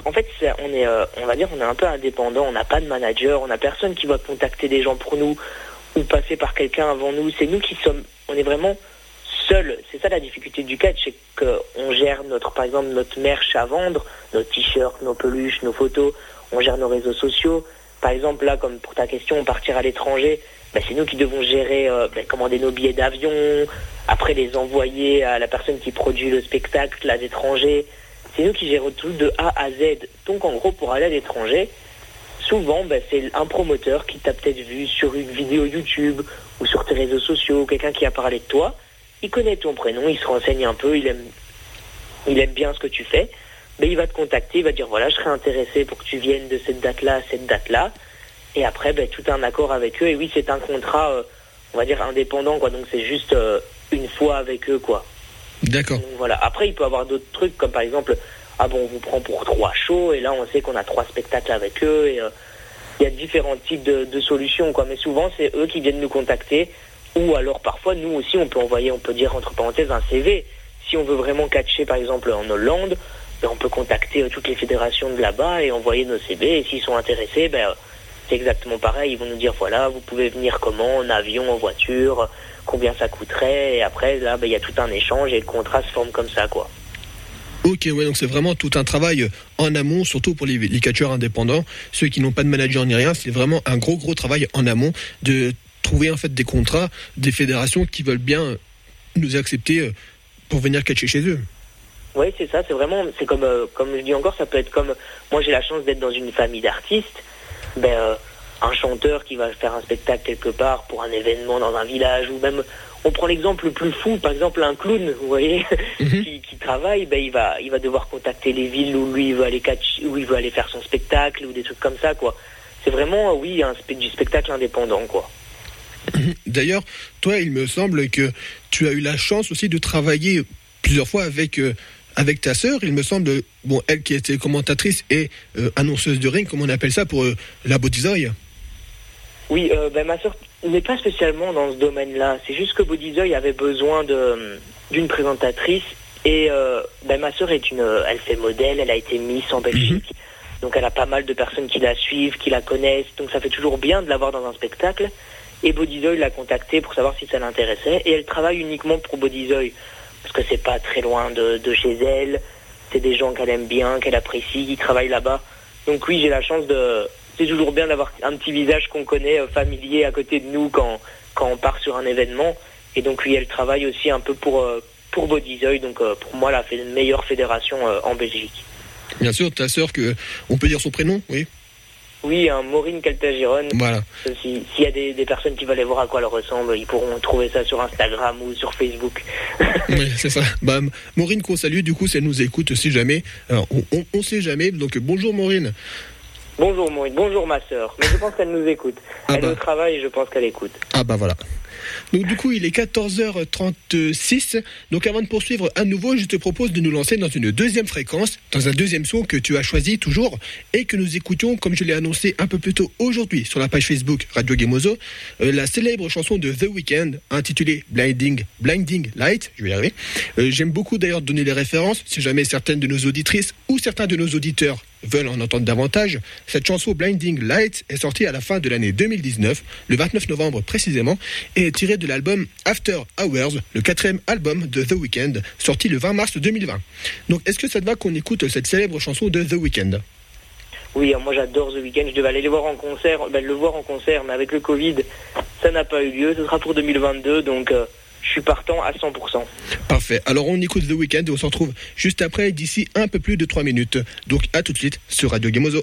on va dire, on est un peu indépendant, on n'a pas de manager, on n'a personne qui va contacter des gens pour nous, ou passer par quelqu'un avant nous, c'est nous qui on est vraiment seul. C'est ça la difficulté du catch, c'est qu'on gère par exemple notre merch à vendre, nos t-shirts, nos peluches, nos photos, on gère nos réseaux sociaux. Par exemple là, comme pour ta question, partir à l'étranger, c'est nous qui devons gérer, commander nos billets d'avion, après les envoyer à la personne qui produit le spectacle à l'étranger. C'est nous qui gérons tout de A à Z. Donc en gros, pour aller à l'étranger, souvent c'est un promoteur qui t'a peut-être vu sur une vidéo YouTube ou sur tes réseaux sociaux, quelqu'un qui a parlé de toi. Il connaît ton prénom, il se renseigne un peu, il aime bien ce que tu fais. Il va te contacter, il va te dire voilà, je serais intéressé pour que tu viennes de cette date-là à cette date-là. Et après, tout un accord avec eux. Et oui, c'est un contrat, on va dire, indépendant, quoi. Donc c'est juste une fois avec eux, quoi. D'accord. Donc, voilà. Après, il peut y avoir d'autres trucs, comme par exemple, on vous prend pour 3 shows, et là, on sait qu'on a 3 spectacles avec eux, et il y a différents types de solutions, quoi. Mais souvent, c'est eux qui viennent nous contacter. Ou alors parfois nous aussi on peut dire entre parenthèses un CV. Si on veut vraiment catcher par exemple en Hollande, on peut contacter toutes les fédérations de là-bas et envoyer nos CV, et s'ils sont intéressés, c'est exactement pareil, ils vont nous dire voilà, vous pouvez venir comment, en avion, en voiture, combien ça coûterait, et après là il y a tout un échange et le contrat se forme comme ça, quoi. Ok, ouais, donc c'est vraiment tout un travail en amont, surtout pour les catcheurs indépendants, ceux qui n'ont pas de manager ni rien, c'est vraiment un gros travail en amont de trouver en fait des contrats, des fédérations qui veulent bien nous accepter pour venir catcher chez eux. Oui, c'est ça, c'est comme je dis encore, ça peut être comme, moi j'ai la chance d'être dans une famille d'artistes, un chanteur qui va faire un spectacle quelque part pour un événement dans un village, ou même, on prend l'exemple le plus fou, par exemple un clown, vous voyez, qui travaille, il va devoir contacter les villes où lui il veut aller où il veut aller faire son spectacle, ou des trucs comme ça, quoi. C'est vraiment, du spectacle indépendant, quoi. D'ailleurs, toi, il me semble que tu as eu la chance aussi de travailler plusieurs fois avec ta sœur. Il me semble, elle qui était commentatrice et annonceuse de ring, comme on appelle ça pour la Bodyzoy. Oui, ma sœur n'est pas spécialement dans ce domaine-là. C'est juste que Bodyzoy avait besoin d'une présentatrice, et ma sœur elle fait modèle, elle a été Miss en Belgique. Donc elle a pas mal de personnes qui la suivent, qui la connaissent. Donc ça fait toujours bien de l'avoir dans un spectacle. Et Bodyzoy l'a contactée pour savoir si ça l'intéressait. Et elle travaille uniquement pour Bodyzoy, parce que c'est pas très loin de chez elle. C'est des gens qu'elle aime bien, qu'elle apprécie, qui travaillent là-bas. Donc oui, j'ai la chance c'est toujours bien d'avoir un petit visage qu'on connaît, familier, à côté de nous quand on part sur un événement. Et donc oui, elle travaille aussi un peu pour Bodyzoy. Donc pour moi, la meilleure fédération en Belgique. Bien sûr, ta sœur, on peut dire son prénom, oui. Oui, Maureen Caltagirone. Voilà. S'il y a des personnes qui veulent aller voir à quoi elle ressemble, ils pourront trouver ça sur Instagram ou sur Facebook. Oui, c'est ça. Maureen qu'on salue, du coup, si elle nous écoute, si jamais. Alors, on sait jamais, donc bonjour Maureen. Bonjour Maureen, bonjour ma sœur. Mais je pense qu'elle nous écoute. Elle est au travail et je pense qu'elle écoute. Ah voilà. Donc du coup, il est 14h36. Donc avant de poursuivre à nouveau, je te propose de nous lancer dans une deuxième fréquence, dans un deuxième son que tu as choisi toujours et que nous écoutions, comme je l'ai annoncé un peu plus tôt aujourd'hui sur la page Facebook Radio Gemozo, la célèbre chanson de The Weeknd intitulée Blinding Light. Je vais y arriver. J'aime beaucoup d'ailleurs donner les références, si jamais certaines de nos auditrices ou certains de nos auditeurs veulent en entendre davantage. Cette chanson Blinding Light est sortie à la fin de l'année 2019, le 29 novembre précisément, et est tirée de l'album After Hours, le 4e album de The Weeknd, sorti le 20 mars 2020. Donc est-ce que ça te va qu'on écoute cette célèbre chanson de The Weeknd ? Oui, moi j'adore The Weeknd, je devais aller le voir en concert, mais avec le Covid, ça n'a pas eu lieu, ce sera pour 2022, donc je suis partant à 100%. Parfait, alors on écoute The Weeknd et on se retrouve juste après, d'ici un peu plus de 3 minutes. Donc à tout de suite sur Radio Gemozo.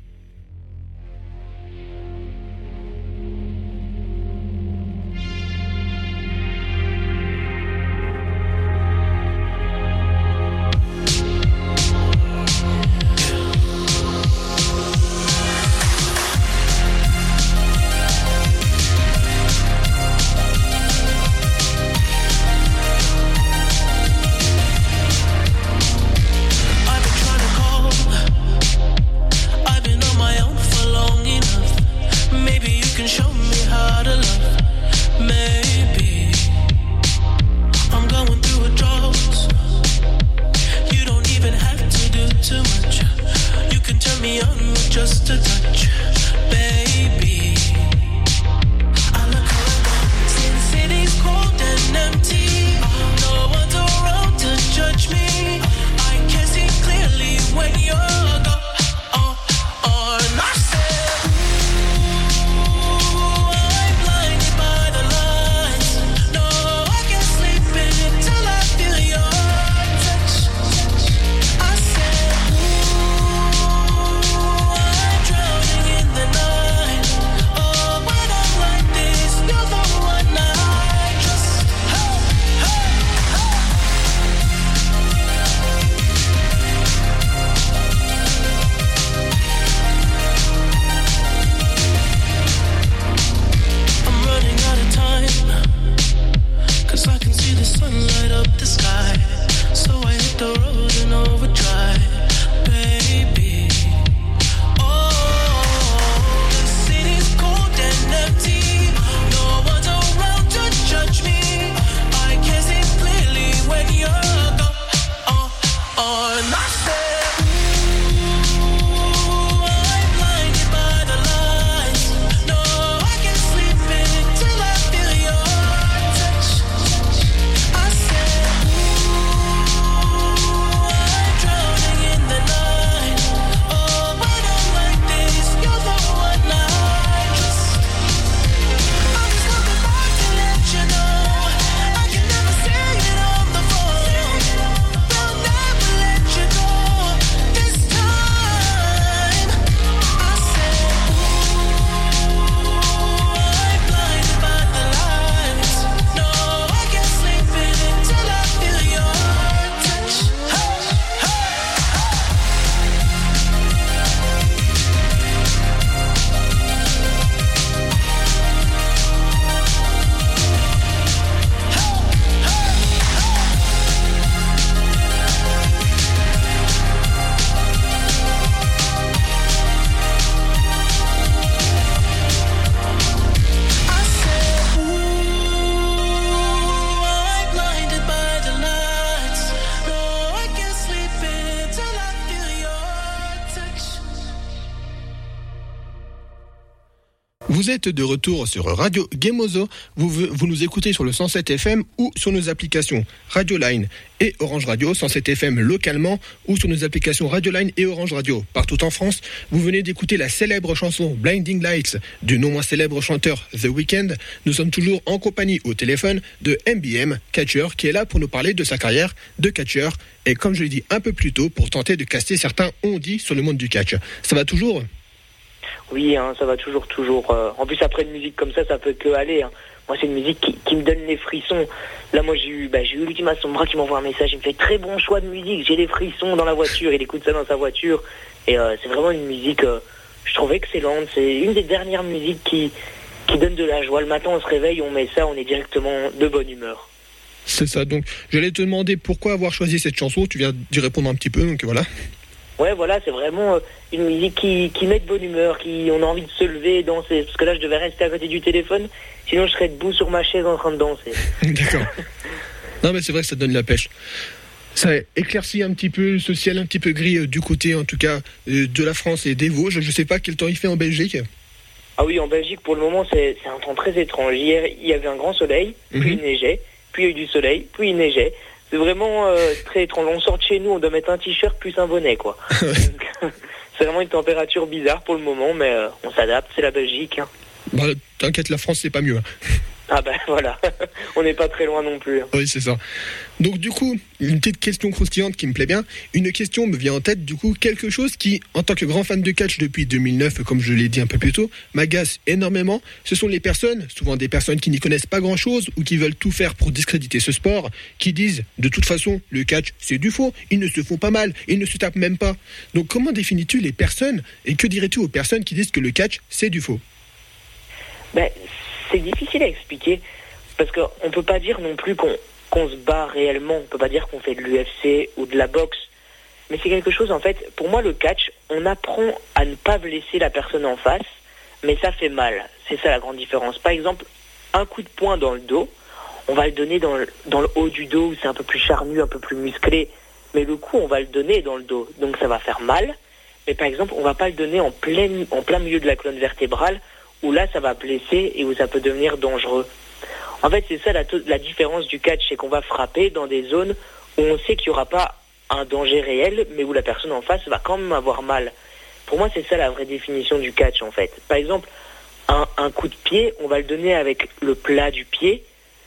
Vous êtes de retour sur Radio Gemozo. Vous nous écoutez sur le 107 FM ou sur nos applications Radio Line et Orange Radio, 107 FM localement ou sur nos applications Radio Line et Orange Radio partout en France. Vous venez d'écouter la célèbre chanson Blinding Lights du non moins célèbre chanteur The Weeknd. Nous sommes toujours en compagnie au téléphone de MBM, catcheur, qui est là pour nous parler de sa carrière de catcheur et comme je l'ai dit un peu plus tôt, pour tenter de caster certains on-dit sur le monde du catch. Ça va toujours ? Oui, ça va toujours. En plus, après une musique comme ça peut que aller. Moi, c'est une musique qui me donne les frissons. Là, moi, j'ai eu l'Ultima Sombra qui m'envoie un message. Il me fait très bon choix de musique. J'ai les frissons dans la voiture. Il écoute ça dans sa voiture. Et c'est vraiment une musique, je trouve excellente. C'est une des dernières musiques qui qui donne de la joie. Le matin, on se réveille, on met ça, on est directement de bonne humeur. C'est ça. Donc, j'allais te demander pourquoi avoir choisi cette chanson. Tu viens d'y répondre un petit peu, donc voilà. Ouais, voilà, c'est vraiment une musique qui met de bonne humeur, on a envie de se lever et danser. Parce que là, je devais rester à côté du téléphone, sinon je serais debout sur ma chaise en train de danser. D'accord. Non, mais c'est vrai que ça donne la pêche. Ça éclaircit un petit peu ce ciel un petit peu gris du côté, en tout cas, de la France et des Vosges. Je sais pas quel temps il fait en Belgique. Ah oui, en Belgique, pour le moment, c'est un temps très étrange. Hier, il y avait un grand soleil, puis il neigeait, puis il y a eu du soleil, puis il neigeait. C'est vraiment très étrange. On sort de chez nous, on doit mettre un t-shirt plus un bonnet, quoi. Donc, c'est vraiment une température bizarre pour le moment, mais on s'adapte, c'est la Belgique. Hein. Bah, t'inquiète, la France, c'est pas mieux. Ah ben voilà, on n'est pas très loin non plus. Oui, c'est ça. Donc du coup, une petite question croustillante qui me plaît bien. Une question me vient en tête, du coup, quelque chose qui, en tant que grand fan de catch depuis 2009, comme je l'ai dit un peu plus tôt, m'agace énormément. Ce sont les personnes, souvent des personnes qui n'y connaissent pas grand-chose ou qui veulent tout faire pour discréditer ce sport, qui disent, de toute façon, le catch, c'est du faux, ils ne se font pas mal, ils ne se tapent même pas. Donc comment définis-tu les personnes et que dirais-tu aux personnes qui disent que le catch, c'est du faux ? Ben, c'est difficile à expliquer parce qu'on ne peut pas dire non plus qu'on se bat réellement, on ne peut pas dire qu'on fait de l'UFC ou de la boxe, mais c'est quelque chose, en fait, pour moi le catch, on apprend à ne pas blesser la personne en face, mais ça fait mal, c'est ça la grande différence. Par exemple, un coup de poing dans le dos, on va le donner dans le haut du dos où c'est un peu plus charnu, un peu plus musclé, mais le coup on va le donner dans le dos, donc ça va faire mal, mais par exemple on ne va pas le donner en plein milieu de la colonne vertébrale, où là ça va blesser et où ça peut devenir dangereux. En fait, c'est ça la différence du catch, c'est qu'on va frapper dans des zones où on sait qu'il n'y aura pas un danger réel, mais où la personne en face va quand même avoir mal. Pour moi, c'est ça la vraie définition du catch, en fait. Par exemple, un coup de pied, on va le donner avec le plat du pied,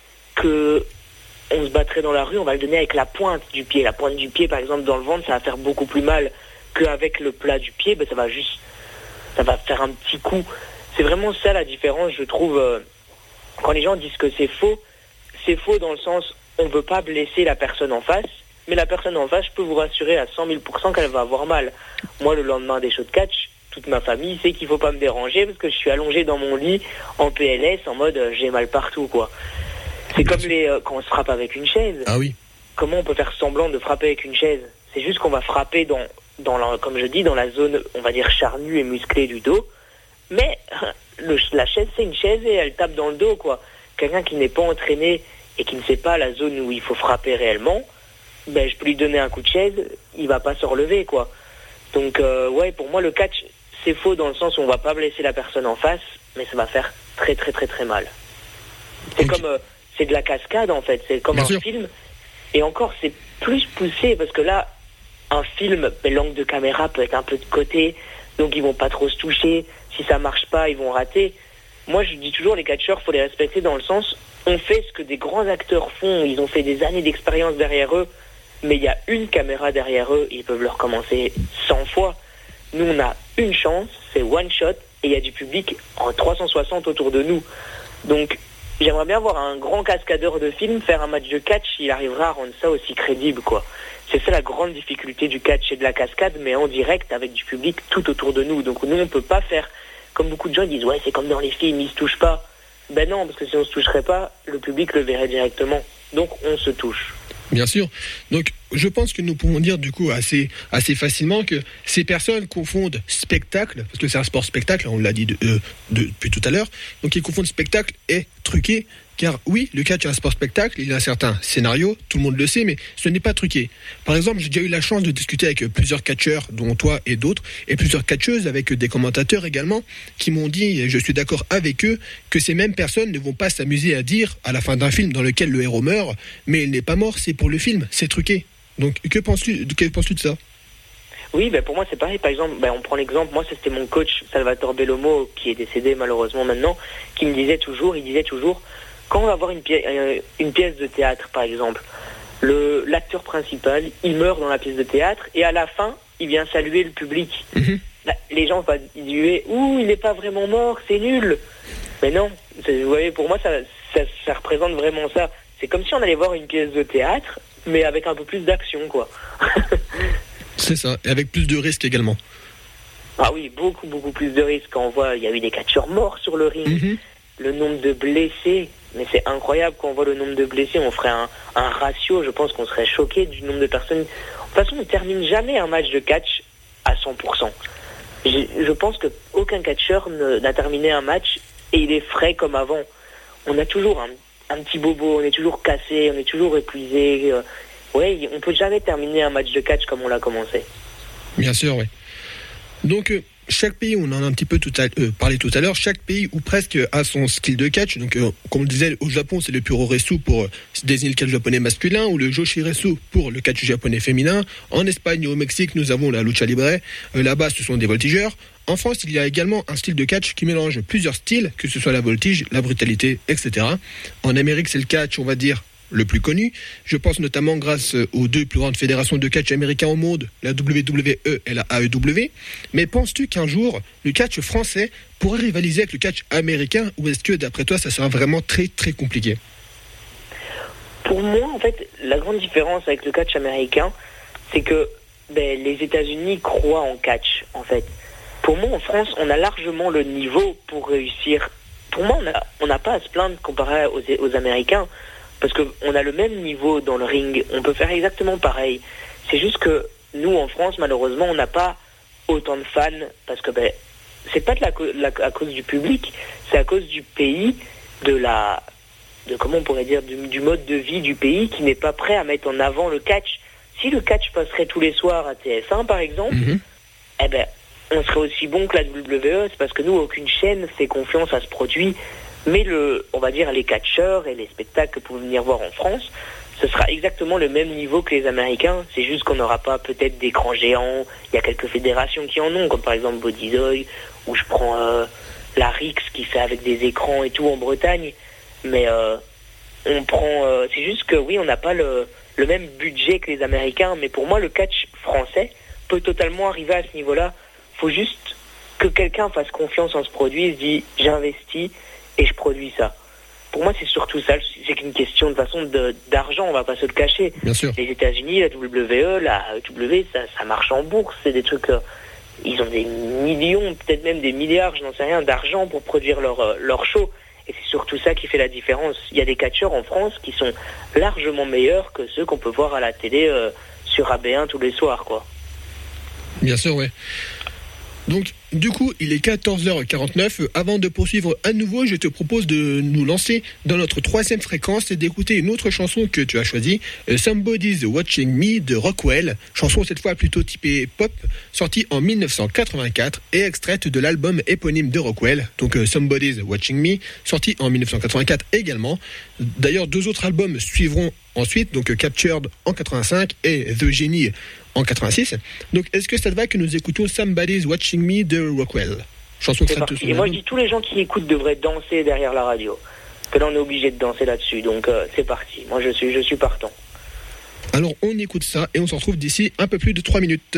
que on se battrait dans la rue, on va le donner avec la pointe du pied. La pointe du pied, par exemple, dans le ventre, ça va faire beaucoup plus mal qu'avec le plat du pied, ben, ça va faire un petit coup. C'est vraiment ça la différence, je trouve, quand les gens disent que c'est faux dans le sens, on ne veut pas blesser la personne en face, mais la personne en face, je peux vous rassurer à 100 000% qu'elle va avoir mal. Moi, le lendemain des shows de catch, toute ma famille sait qu'il ne faut pas me déranger parce que je suis allongé dans mon lit en PLS en mode j'ai mal partout, quoi. C'est comme quand on se frappe avec une chaise. Ah oui. Comment on peut faire semblant de frapper avec une chaise ? C'est juste qu'on va frapper comme je dis, dans la zone, on va dire, charnue et musclée du dos. Mais la chaise, c'est une chaise et elle tape dans le dos, quoi. Quelqu'un qui n'est pas entraîné et qui ne sait pas la zone où il faut frapper réellement, ben, je peux lui donner un coup de chaise, il va pas se relever, quoi. Donc, ouais, pour moi, le catch, c'est faux dans le sens où on va pas blesser la personne en face, mais ça va faire très, très, très, très mal. C'est comme, c'est de la cascade, en fait. C'est comme un film. Et encore, c'est plus poussé parce que là, un film, ben, l'angle de caméra peut être un peu de côté, donc ils vont pas trop se toucher. Si ça marche pas, ils vont rater. Moi, je dis toujours, les catcheurs, faut les respecter dans le sens, on fait ce que des grands acteurs font. Ils ont fait des années d'expérience derrière eux, mais il y a une caméra derrière eux, ils peuvent le recommencer 100 fois. Nous, on a une chance, c'est one shot, et il y a du public en 360 autour de nous. Donc, j'aimerais bien voir un grand cascadeur de film faire un match de catch, il arrivera à rendre ça aussi crédible, quoi. C'est ça la grande difficulté du catch et de la cascade, mais en direct avec du public tout autour de nous. Donc nous, on peut pas faire, comme beaucoup de gens disent, ouais, c'est comme dans les films, ils se touchent pas. Ben non, parce que si on se toucherait pas, le public le verrait directement. Donc on se touche. Bien sûr. Donc, je pense que nous pouvons dire du coup assez facilement que ces personnes confondent spectacle, parce que c'est un sport spectacle, on l'a dit depuis tout à l'heure, donc ils confondent spectacle et truqué, car oui, le catch est un sport spectacle, il a un certain scénario, tout le monde le sait, mais ce n'est pas truqué. Par exemple, j'ai déjà eu la chance de discuter avec plusieurs catcheurs, dont toi et d'autres, et plusieurs catcheuses avec des commentateurs également, qui m'ont dit, et je suis d'accord avec eux, que ces mêmes personnes ne vont pas s'amuser à dire, à la fin d'un film dans lequel le héros meurt, mais il n'est pas mort, c'est pour le film, c'est truqué. Donc, que penses-tu de ça ? Oui, ben pour moi c'est pareil. Par exemple, on prend l'exemple, moi c'était mon coach Salvatore Bellomo, qui est décédé malheureusement maintenant, qui me disait toujours, quand on va voir une pièce de théâtre par exemple, l'acteur principal, il meurt dans la pièce de théâtre et à la fin, il vient saluer le public. Mm-hmm. Là, les gens vont dire, il n'est pas vraiment mort, c'est nul. Mais non, vous voyez, pour moi ça représente vraiment ça. C'est comme si on allait voir une pièce de théâtre, mais avec un peu plus d'action, quoi. C'est ça, et avec plus de risques également. Ah oui, beaucoup, beaucoup plus de risques. Quand on voit, il y a eu des catcheurs morts sur le ring. Mm-hmm. le nombre de blessés, mais c'est incroyable quand on voit le nombre de blessés, on ferait un ratio, je pense qu'on serait choqué du nombre de personnes. De toute façon, on ne termine jamais un match de catch à 100%. Je pense qu'aucun catcheur n'a terminé un match et il est frais comme avant. On a toujours un petit bobo, on est toujours cassé, on est toujours épuisé. Ouais, on ne peut jamais terminer un match de catch comme on l'a commencé. Bien sûr, oui. Donc, chaque pays, on en a un petit peu parlé tout à l'heure, chaque pays ou presque a son skill de catch. Donc, comme on disait, au Japon, c'est le Puroresu pour désigner le catch japonais masculin ou le Joshiresu pour le catch japonais féminin. En Espagne et au Mexique, nous avons la lucha libre. Là-bas, ce sont des voltigeurs. En France, il y a également un style de catch qui mélange plusieurs styles, que ce soit la voltige, la brutalité, etc. En Amérique, c'est le catch, on va dire, le plus connu. Je pense notamment grâce aux deux plus grandes fédérations de catch américains au monde, la WWE et la AEW. Mais penses-tu qu'un jour, le catch français pourrait rivaliser avec le catch américain, ou est-ce que, d'après toi, ça sera vraiment très, très compliqué? Pour moi, en fait, la grande différence avec le catch américain, c'est que les États-Unis croient en catch, en fait. Pour moi, en France, on a largement le niveau pour réussir. Pour moi, on n'a pas à se plaindre comparé aux Américains, parce qu'on a le même niveau dans le ring. On peut faire exactement pareil. C'est juste que nous, en France, malheureusement, on n'a pas autant de fans, parce que c'est pas à cause du public, c'est à cause du pays, comment on pourrait dire, du mode de vie du pays qui n'est pas prêt à mettre en avant le catch. Si le catch passerait tous les soirs à TF1, par exemple, on serait aussi bon que la WWE, c'est parce que nous, aucune chaîne fait confiance à ce produit. Mais on va dire les catcheurs et les spectacles que vous pouvez venir voir en France, ce sera exactement le même niveau que les Américains. C'est juste qu'on n'aura pas peut-être d'écran géant. Il y a quelques fédérations qui en ont, comme par exemple Bodyzoy, où je prends la Rix qui fait avec des écrans et tout en Bretagne. Mais c'est juste que oui, on n'a pas le même budget que les Américains. Mais pour moi, le catch français peut totalement arriver à ce niveau-là. Faut juste que quelqu'un fasse confiance en ce produit et se dit j'investis et je produis ça. Pour moi, c'est surtout ça. C'est qu'une question de façon d'argent, on va pas se le cacher. Bien sûr. Les États-Unis, la WWE, la AEW, ça marche en bourse. C'est des trucs, ils ont des millions, peut-être même des milliards, je n'en sais rien, d'argent pour produire leur show. Et c'est surtout ça qui fait la différence. Il y a des catcheurs en France qui sont largement meilleurs que ceux qu'on peut voir à la télé sur AB1 tous les soirs, quoi. Bien sûr, ouais. Donc, du coup, il est 14h49. Avant de poursuivre à nouveau, je te propose de nous lancer dans notre troisième fréquence et d'écouter une autre chanson que tu as choisie, Somebody's Watching Me de Rockwell. Chanson cette fois plutôt typée pop, sortie en 1984 et extraite de l'album éponyme de Rockwell. Donc, Somebody's Watching Me, sorti en 1984 également. D'ailleurs, deux autres albums suivront ensuite, donc Captured en 85 et The Genie en 86. Donc, est-ce que ça te va que nous écoutions Somebody's Watching Me de Rockwell? Chanson c'est parti. Et moi, je dis tous les gens qui écoutent devraient danser derrière la radio. Que là, on est obligé de danser là-dessus. Donc, c'est parti. Moi, je suis partant. Alors, on écoute ça et on se retrouve d'ici un peu plus de 3 minutes.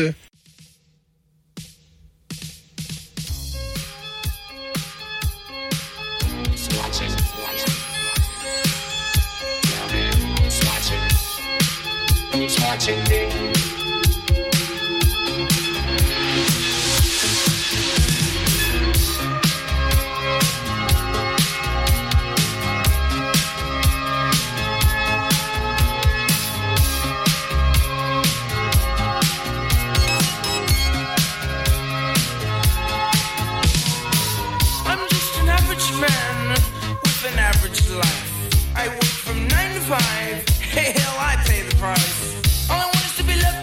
I work from 9 to 5. Hell, I pay the price. All I want is to be loved.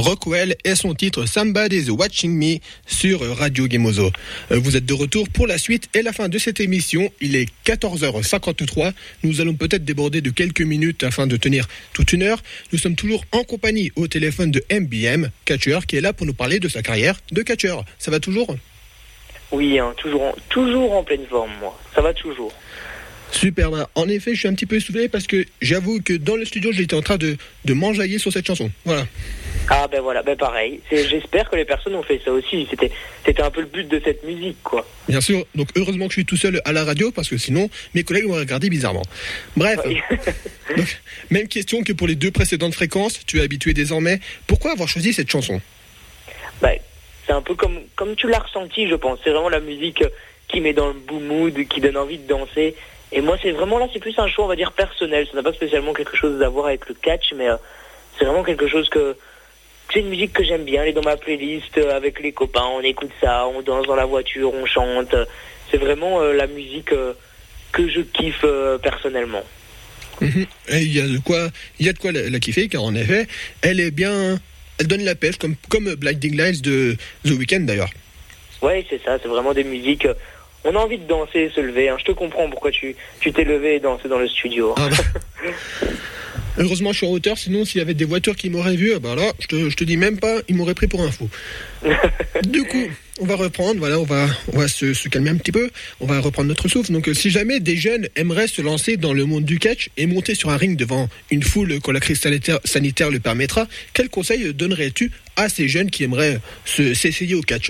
Rockwell et son titre Somebody's Watching Me sur Radio Gemozo. Vous êtes de retour pour la suite et la fin de cette émission. Il est 14h53. Nous allons peut-être déborder de quelques minutes afin de tenir toute une heure. Nous sommes toujours en compagnie au téléphone de MBM, catcheur, qui est là pour nous parler de sa carrière de catcheur. Ça va toujours ? Oui, toujours en pleine forme, moi. Ça va toujours. Super, en effet, je suis un petit peu essoufflé parce que j'avoue que dans le studio, j'étais en train de m'enjailler sur cette chanson. Voilà. Ah ben voilà, ben pareil. J'espère que les personnes ont fait ça aussi. C'était un peu le but de cette musique, quoi. Bien sûr, donc heureusement que je suis tout seul à la radio parce que sinon, mes collègues m'auraient regardé bizarrement. Bref, donc, même question que pour les 2 précédentes fréquences, tu es habitué désormais. Pourquoi avoir choisi cette chanson ? Ben, c'est un peu comme tu l'as ressenti, je pense. C'est vraiment la musique qui met dans le boom mood, qui donne envie de danser. Et moi, c'est plus un choix, on va dire, personnel. Ça n'a pas spécialement quelque chose à voir avec le catch, mais c'est vraiment quelque chose que... C'est une musique que j'aime bien, elle est dans ma playlist, avec les copains, on écoute ça, on danse dans la voiture, on chante. C'est vraiment la musique que je kiffe personnellement. Et il y a de quoi la kiffer, car en effet, elle donne la pêche, comme Blinding Lights de The Weeknd d'ailleurs. Ouais, c'est ça, c'est vraiment des musiques... On a envie de danser, se lever. Hein. Je te comprends pourquoi tu t'es levé et dansé dans le studio. Ah bah. Heureusement, je suis en hauteur. Sinon, s'il y avait des voitures qui m'auraient vu, bah là, je te dis même pas, ils m'auraient pris pour un fou. Du coup, on va reprendre. Voilà, on va se calmer un petit peu. On va reprendre notre souffle. Donc, si jamais des jeunes aimeraient se lancer dans le monde du catch et monter sur un ring devant une foule quand la crise sanitaire le permettra, quel conseil donnerais-tu à ces jeunes qui aimeraient s'essayer au catch ?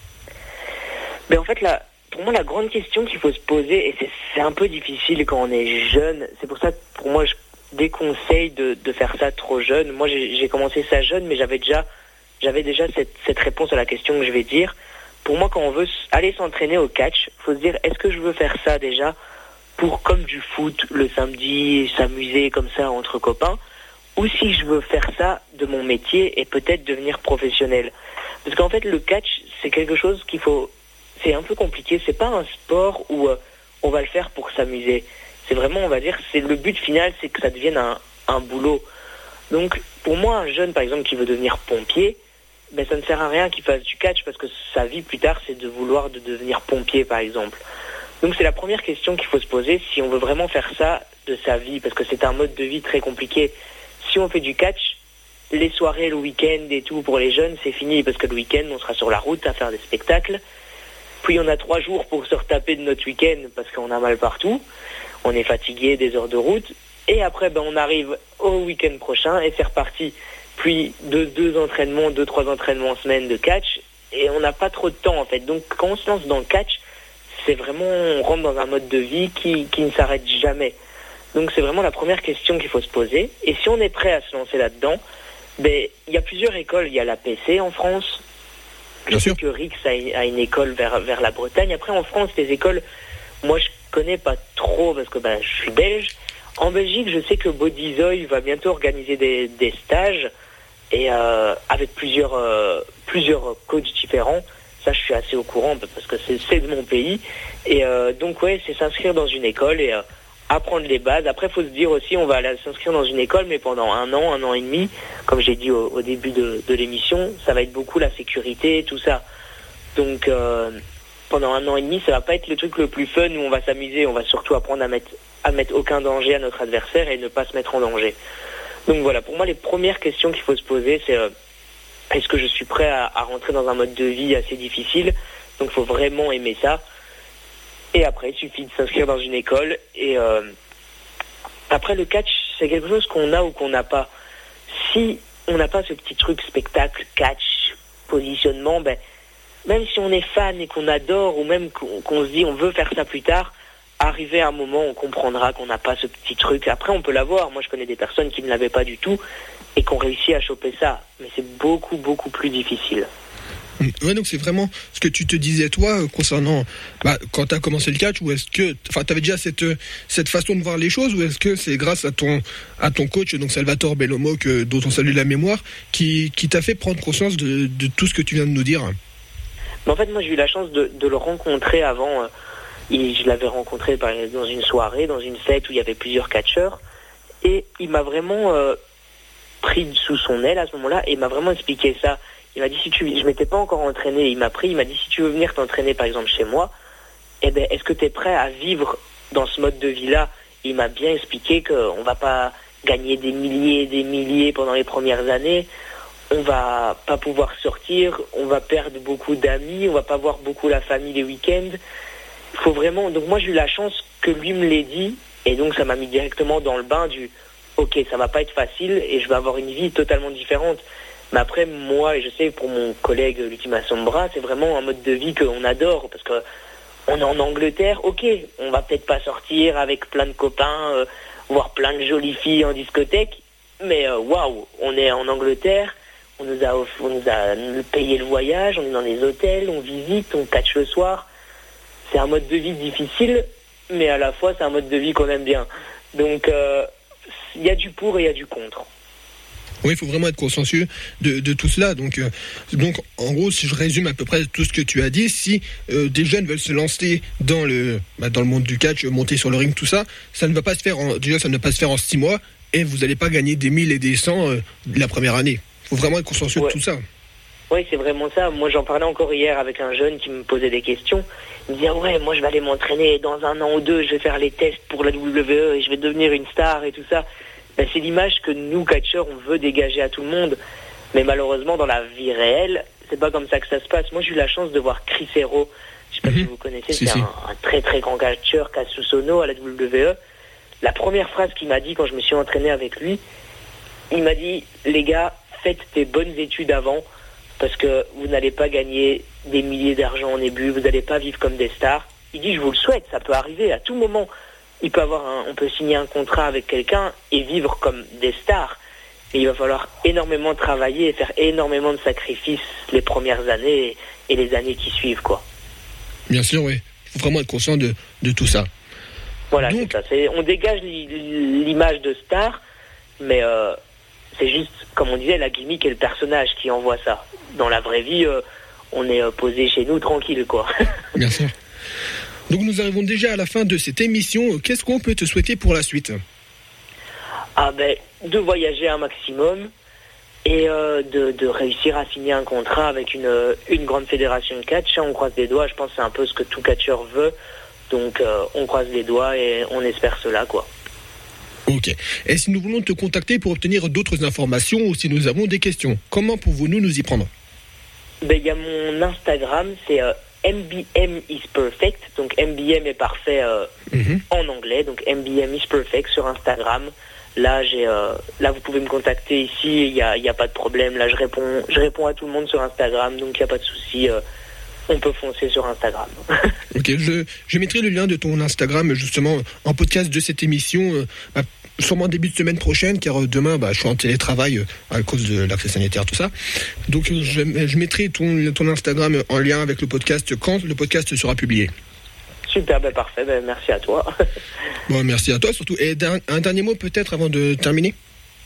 Mais en fait, pour moi, la grande question qu'il faut se poser, et c'est un peu difficile quand on est jeune, c'est pour ça que pour moi, je déconseille de faire ça trop jeune. Moi, j'ai commencé ça jeune, mais j'avais déjà cette réponse à la question que je vais dire. Pour moi, quand on veut aller s'entraîner au catch, il faut se dire, est-ce que je veux faire ça déjà pour, comme du foot, le samedi, s'amuser comme ça entre copains, ou si je veux faire ça de mon métier et peut-être devenir professionnel. Parce qu'en fait, le catch, c'est quelque chose c'est un peu compliqué, c'est pas un sport où on va le faire pour s'amuser. C'est vraiment, on va dire, c'est le but final, c'est que ça devienne un boulot. Donc, pour moi, un jeune, par exemple, qui veut devenir pompier, ben, ça ne sert à rien qu'il fasse du catch parce que sa vie plus tard, c'est de devenir pompier, par exemple. Donc, c'est la première question qu'il faut se poser si on veut vraiment faire ça de sa vie, parce que c'est un mode de vie très compliqué. Si on fait du catch, les soirées, le week-end et tout, pour les jeunes, c'est fini, parce que le week-end, on sera sur la route à faire des spectacles. Puis on a 3 jours pour se retaper de notre week-end parce qu'on a mal partout. On est fatigué des heures de route. Et après, on arrive au week-end prochain et c'est reparti. Puis 2-3 entraînements en semaine de catch. Et on n'a pas trop de temps en fait. Donc quand on se lance dans le catch, c'est vraiment, on rentre dans un mode de vie qui ne s'arrête jamais. Donc c'est vraiment la première question qu'il faut se poser. Et si on est prêt à se lancer là-dedans, il y a plusieurs écoles. Il y a l'APC en France. Je sais que Rix a une école vers la Bretagne. Après, en France, les écoles, moi, je connais pas trop parce que je suis belge. En Belgique, je sais que Bodyzoy va bientôt organiser des stages et avec plusieurs coachs différents. Ça, je suis assez au courant parce que c'est de mon pays. Et donc, ouais, c'est s'inscrire dans une école et apprendre les bases. Après, il faut se dire aussi, on va aller s'inscrire dans une école, mais pendant 1 an et demi, comme j'ai dit au début de l'émission, ça va être beaucoup la sécurité, tout ça. Donc, pendant 1 an et demi, ça va pas être le truc le plus fun où on va s'amuser. On va surtout apprendre à mettre aucun danger à notre adversaire et ne pas se mettre en danger. Donc voilà, pour moi, les premières questions qu'il faut se poser, c'est est-ce que je suis prêt à rentrer dans un mode de vie assez difficile ? Donc, il faut vraiment aimer ça. Et après, il suffit de s'inscrire dans une école. Et après, le catch, c'est quelque chose qu'on a ou qu'on n'a pas. Si on n'a pas ce petit truc spectacle, catch, positionnement, même si on est fan et qu'on adore, ou même qu'on se dit on veut faire ça plus tard, arrivé à un moment, on comprendra qu'on n'a pas ce petit truc. Après, on peut l'avoir. Moi, je connais des personnes qui ne l'avaient pas du tout et qui ont réussi à choper ça. Mais c'est beaucoup, beaucoup plus difficile. Ouais, donc c'est vraiment ce que tu te disais toi concernant quand tu as commencé le catch, ou est-ce que tu avais déjà cette façon de voir les choses, ou est-ce que c'est grâce à ton coach, donc Salvatore Bellomo, dont on salue la mémoire, qui t'a fait prendre conscience de tout ce que tu viens de nous dire? Mais en fait, moi j'ai eu la chance de le rencontrer avant. Je l'avais rencontré dans une soirée, dans une fête où il y avait plusieurs catcheurs, et il m'a vraiment pris sous son aile à ce moment-là et il m'a vraiment expliqué ça. Il m'a dit je m'étais pas encore entraîné, il m'a dit si tu veux venir t'entraîner par exemple chez moi, est-ce que tu es prêt à vivre dans ce mode de vie-là? Il m'a bien expliqué qu'on va pas gagner des milliers et des milliers pendant les premières années, on va pas pouvoir sortir, on va perdre beaucoup d'amis, on va pas voir beaucoup la famille les week-ends. Il faut vraiment... Donc moi j'ai eu la chance que lui me l'ait dit, et donc ça m'a mis directement dans le bain du ok, ça va pas être facile et je vais avoir une vie totalement différente. Mais après moi, et je sais pour mon collègue Lutima Sombra, c'est vraiment un mode de vie qu'on adore, parce que on est en Angleterre, ok, on va peut-être pas sortir avec plein de copains, voir plein de jolies filles en discothèque, mais waouh, on est en Angleterre, on nous a payé le voyage, on est dans des hôtels, on visite, on catch le soir. C'est un mode de vie difficile, mais à la fois c'est un mode de vie qu'on aime bien. Donc il y a du pour et il y a du contre. Oui, il faut vraiment être consciencieux de tout cela. Donc, en gros, si je résume à peu près tout ce que tu as dit, si des jeunes veulent se lancer dans le monde du catch, monter sur le ring, tout ça, ça ne va pas se faire en 6 mois et vous n'allez pas gagner des 1000 et des 100 la première année. Il faut vraiment être consciencieux de tout ça. Oui, c'est vraiment ça. Moi, j'en parlais encore hier avec un jeune qui me posait des questions. Il me disait, ouais, moi, je vais aller m'entraîner dans 1 an ou 2, je vais faire les tests pour la WWE et je vais devenir une star et tout ça. Ben, c'est l'image que nous, catcheurs, on veut dégager à tout le monde. Mais malheureusement, dans la vie réelle, c'est pas comme ça que ça se passe. Moi, j'ai eu la chance de voir Chris Hero. Je sais pas si vous connaissez, c'est un très très grand catcheur, Cassius Ohno à la WWE. La première phrase qu'il m'a dit quand je me suis entraîné avec lui, il m'a dit, les gars, faites des bonnes études avant, parce que vous n'allez pas gagner des milliers d'argent en début, vous n'allez pas vivre comme des stars. Il dit, je vous le souhaite, ça peut arriver à tout moment. On peut signer un contrat avec quelqu'un et vivre comme des stars. Et il va falloir énormément travailler et faire énormément de sacrifices les premières années et les années qui suivent, quoi. Bien sûr, oui. Il faut vraiment être conscient de tout ça. Voilà, donc, c'est ça. On dégage l'image de star, mais c'est juste, comme on disait, la gimmick et le personnage qui envoie ça. Dans la vraie vie, on est posé chez nous tranquille, quoi. Bien sûr. Donc nous arrivons déjà à la fin de cette émission. Qu'est-ce qu'on peut te souhaiter pour la suite? De voyager un maximum et de réussir à signer un contrat avec une grande fédération de catch. On croise les doigts, je pense que c'est un peu ce que tout catcheur veut. Donc on croise les doigts et on espère cela, quoi. Ok. Et si nous voulons te contacter pour obtenir d'autres informations ou si nous avons des questions, comment pouvons-nous nous y prendre? Il y a mon Instagram, c'est MBM is perfect. Donc MBM est parfait en anglais. Donc MBM is perfect sur Instagram. Là, vous pouvez me contacter ici. Il y a pas de problème. Là, je réponds à tout le monde sur Instagram. Donc il y a pas de souci. On peut foncer sur Instagram. Ok, je mettrai le lien de ton Instagram justement en podcast de cette émission, sûrement début de semaine prochaine, car demain je suis en télétravail à cause de l'accès sanitaire, tout ça. Donc je mettrai ton Instagram en lien avec le podcast quand le podcast sera publié. Super, parfait, merci à toi. Bon, merci à toi surtout. Et un dernier mot peut-être avant de terminer?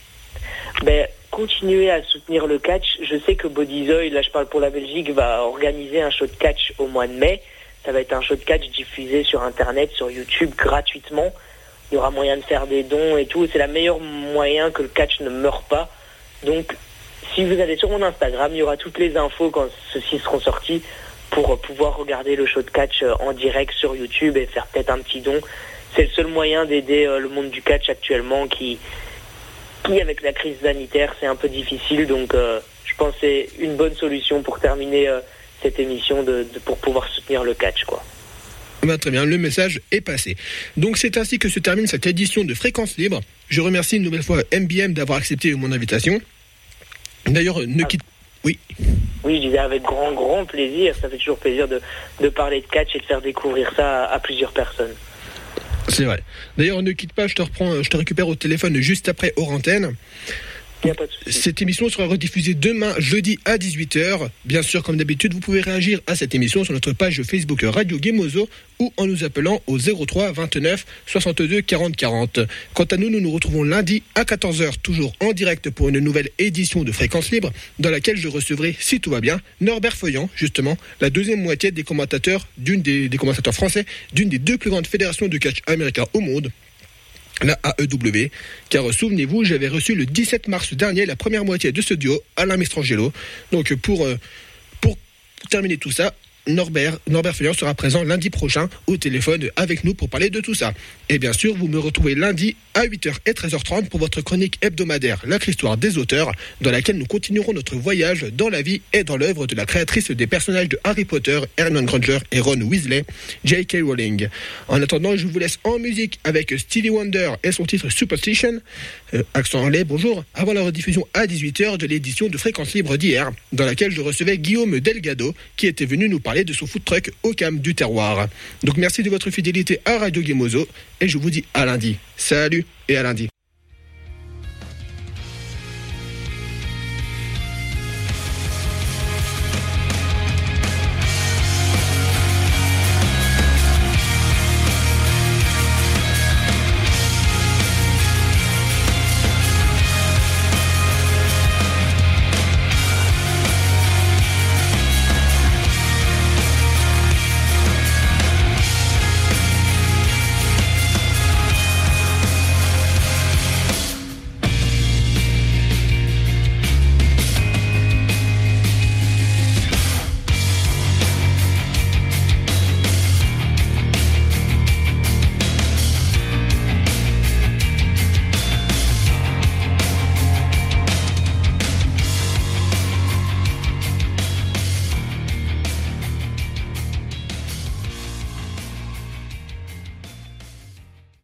Continuer à soutenir le catch. Je sais que Bodyzoy, là je parle pour la Belgique, va organiser un show de catch au mois de mai. Ça va être un show de catch diffusé sur Internet, sur YouTube, gratuitement. Il y aura moyen de faire des dons et tout. C'est le meilleur moyen que le catch ne meure pas. Donc, si vous allez sur mon Instagram, il y aura toutes les infos quand ceux-ci seront sortis pour pouvoir regarder le show de catch en direct sur YouTube et faire peut-être un petit don. C'est le seul moyen d'aider le monde du catch actuellement qui avec la crise sanitaire, c'est un peu difficile. Donc, je pense que c'est une bonne solution pour terminer cette émission pour pouvoir soutenir le catch, quoi. Très bien, le message est passé. Donc c'est ainsi que se termine cette édition de Fréquence Libre. Je remercie une nouvelle fois MBM d'avoir accepté mon invitation. D'ailleurs, Oui. Oui, je disais avec grand plaisir. Ça fait toujours plaisir de parler de catch et de faire découvrir ça à plusieurs personnes. C'est vrai. D'ailleurs, ne quitte pas, je te récupère au téléphone juste après hors antenne. Il n'y a pas de souci. Cette émission sera rediffusée demain, jeudi à 18h. Bien sûr, comme d'habitude, vous pouvez réagir à cette émission sur notre page Facebook Radio Gemozo ou en nous appelant au 03 29 62 40 40. Quant à nous, nous nous retrouvons lundi à 14h, toujours en direct pour une nouvelle édition de Fréquence Libre, dans laquelle je recevrai, si tout va bien, Norbert Feuillant, justement, la deuxième moitié des commentateurs, des commentateurs français, d'une des 2 plus grandes fédérations de catch américain au monde. la AEW, car souvenez-vous, j'avais reçu le 17 mars dernier la première moitié de ce duo, Alain Mistrangelo. Donc pour terminer tout ça, Norbert Feuillon sera présent lundi prochain au téléphone avec nous pour parler de tout ça. Et bien sûr, vous me retrouvez lundi à 8h et 13h30 pour votre chronique hebdomadaire L'Acre Histoire des auteurs, dans laquelle nous continuerons notre voyage dans la vie et dans l'œuvre de la créatrice des personnages de Harry Potter, Hermione Granger et Ron Weasley, J.K. Rowling. En attendant, je vous laisse en musique avec Stevie Wonder et son titre Superstition, accent anglais, bonjour, avant la rediffusion à 18h de l'édition de Fréquence Libre d'hier, dans laquelle je recevais Guillaume Delgado, qui était venu nous parler de son food truck au Cam du Terroir. Donc merci de votre fidélité à Radio Gemozo et je vous dis à lundi. Salut et à lundi.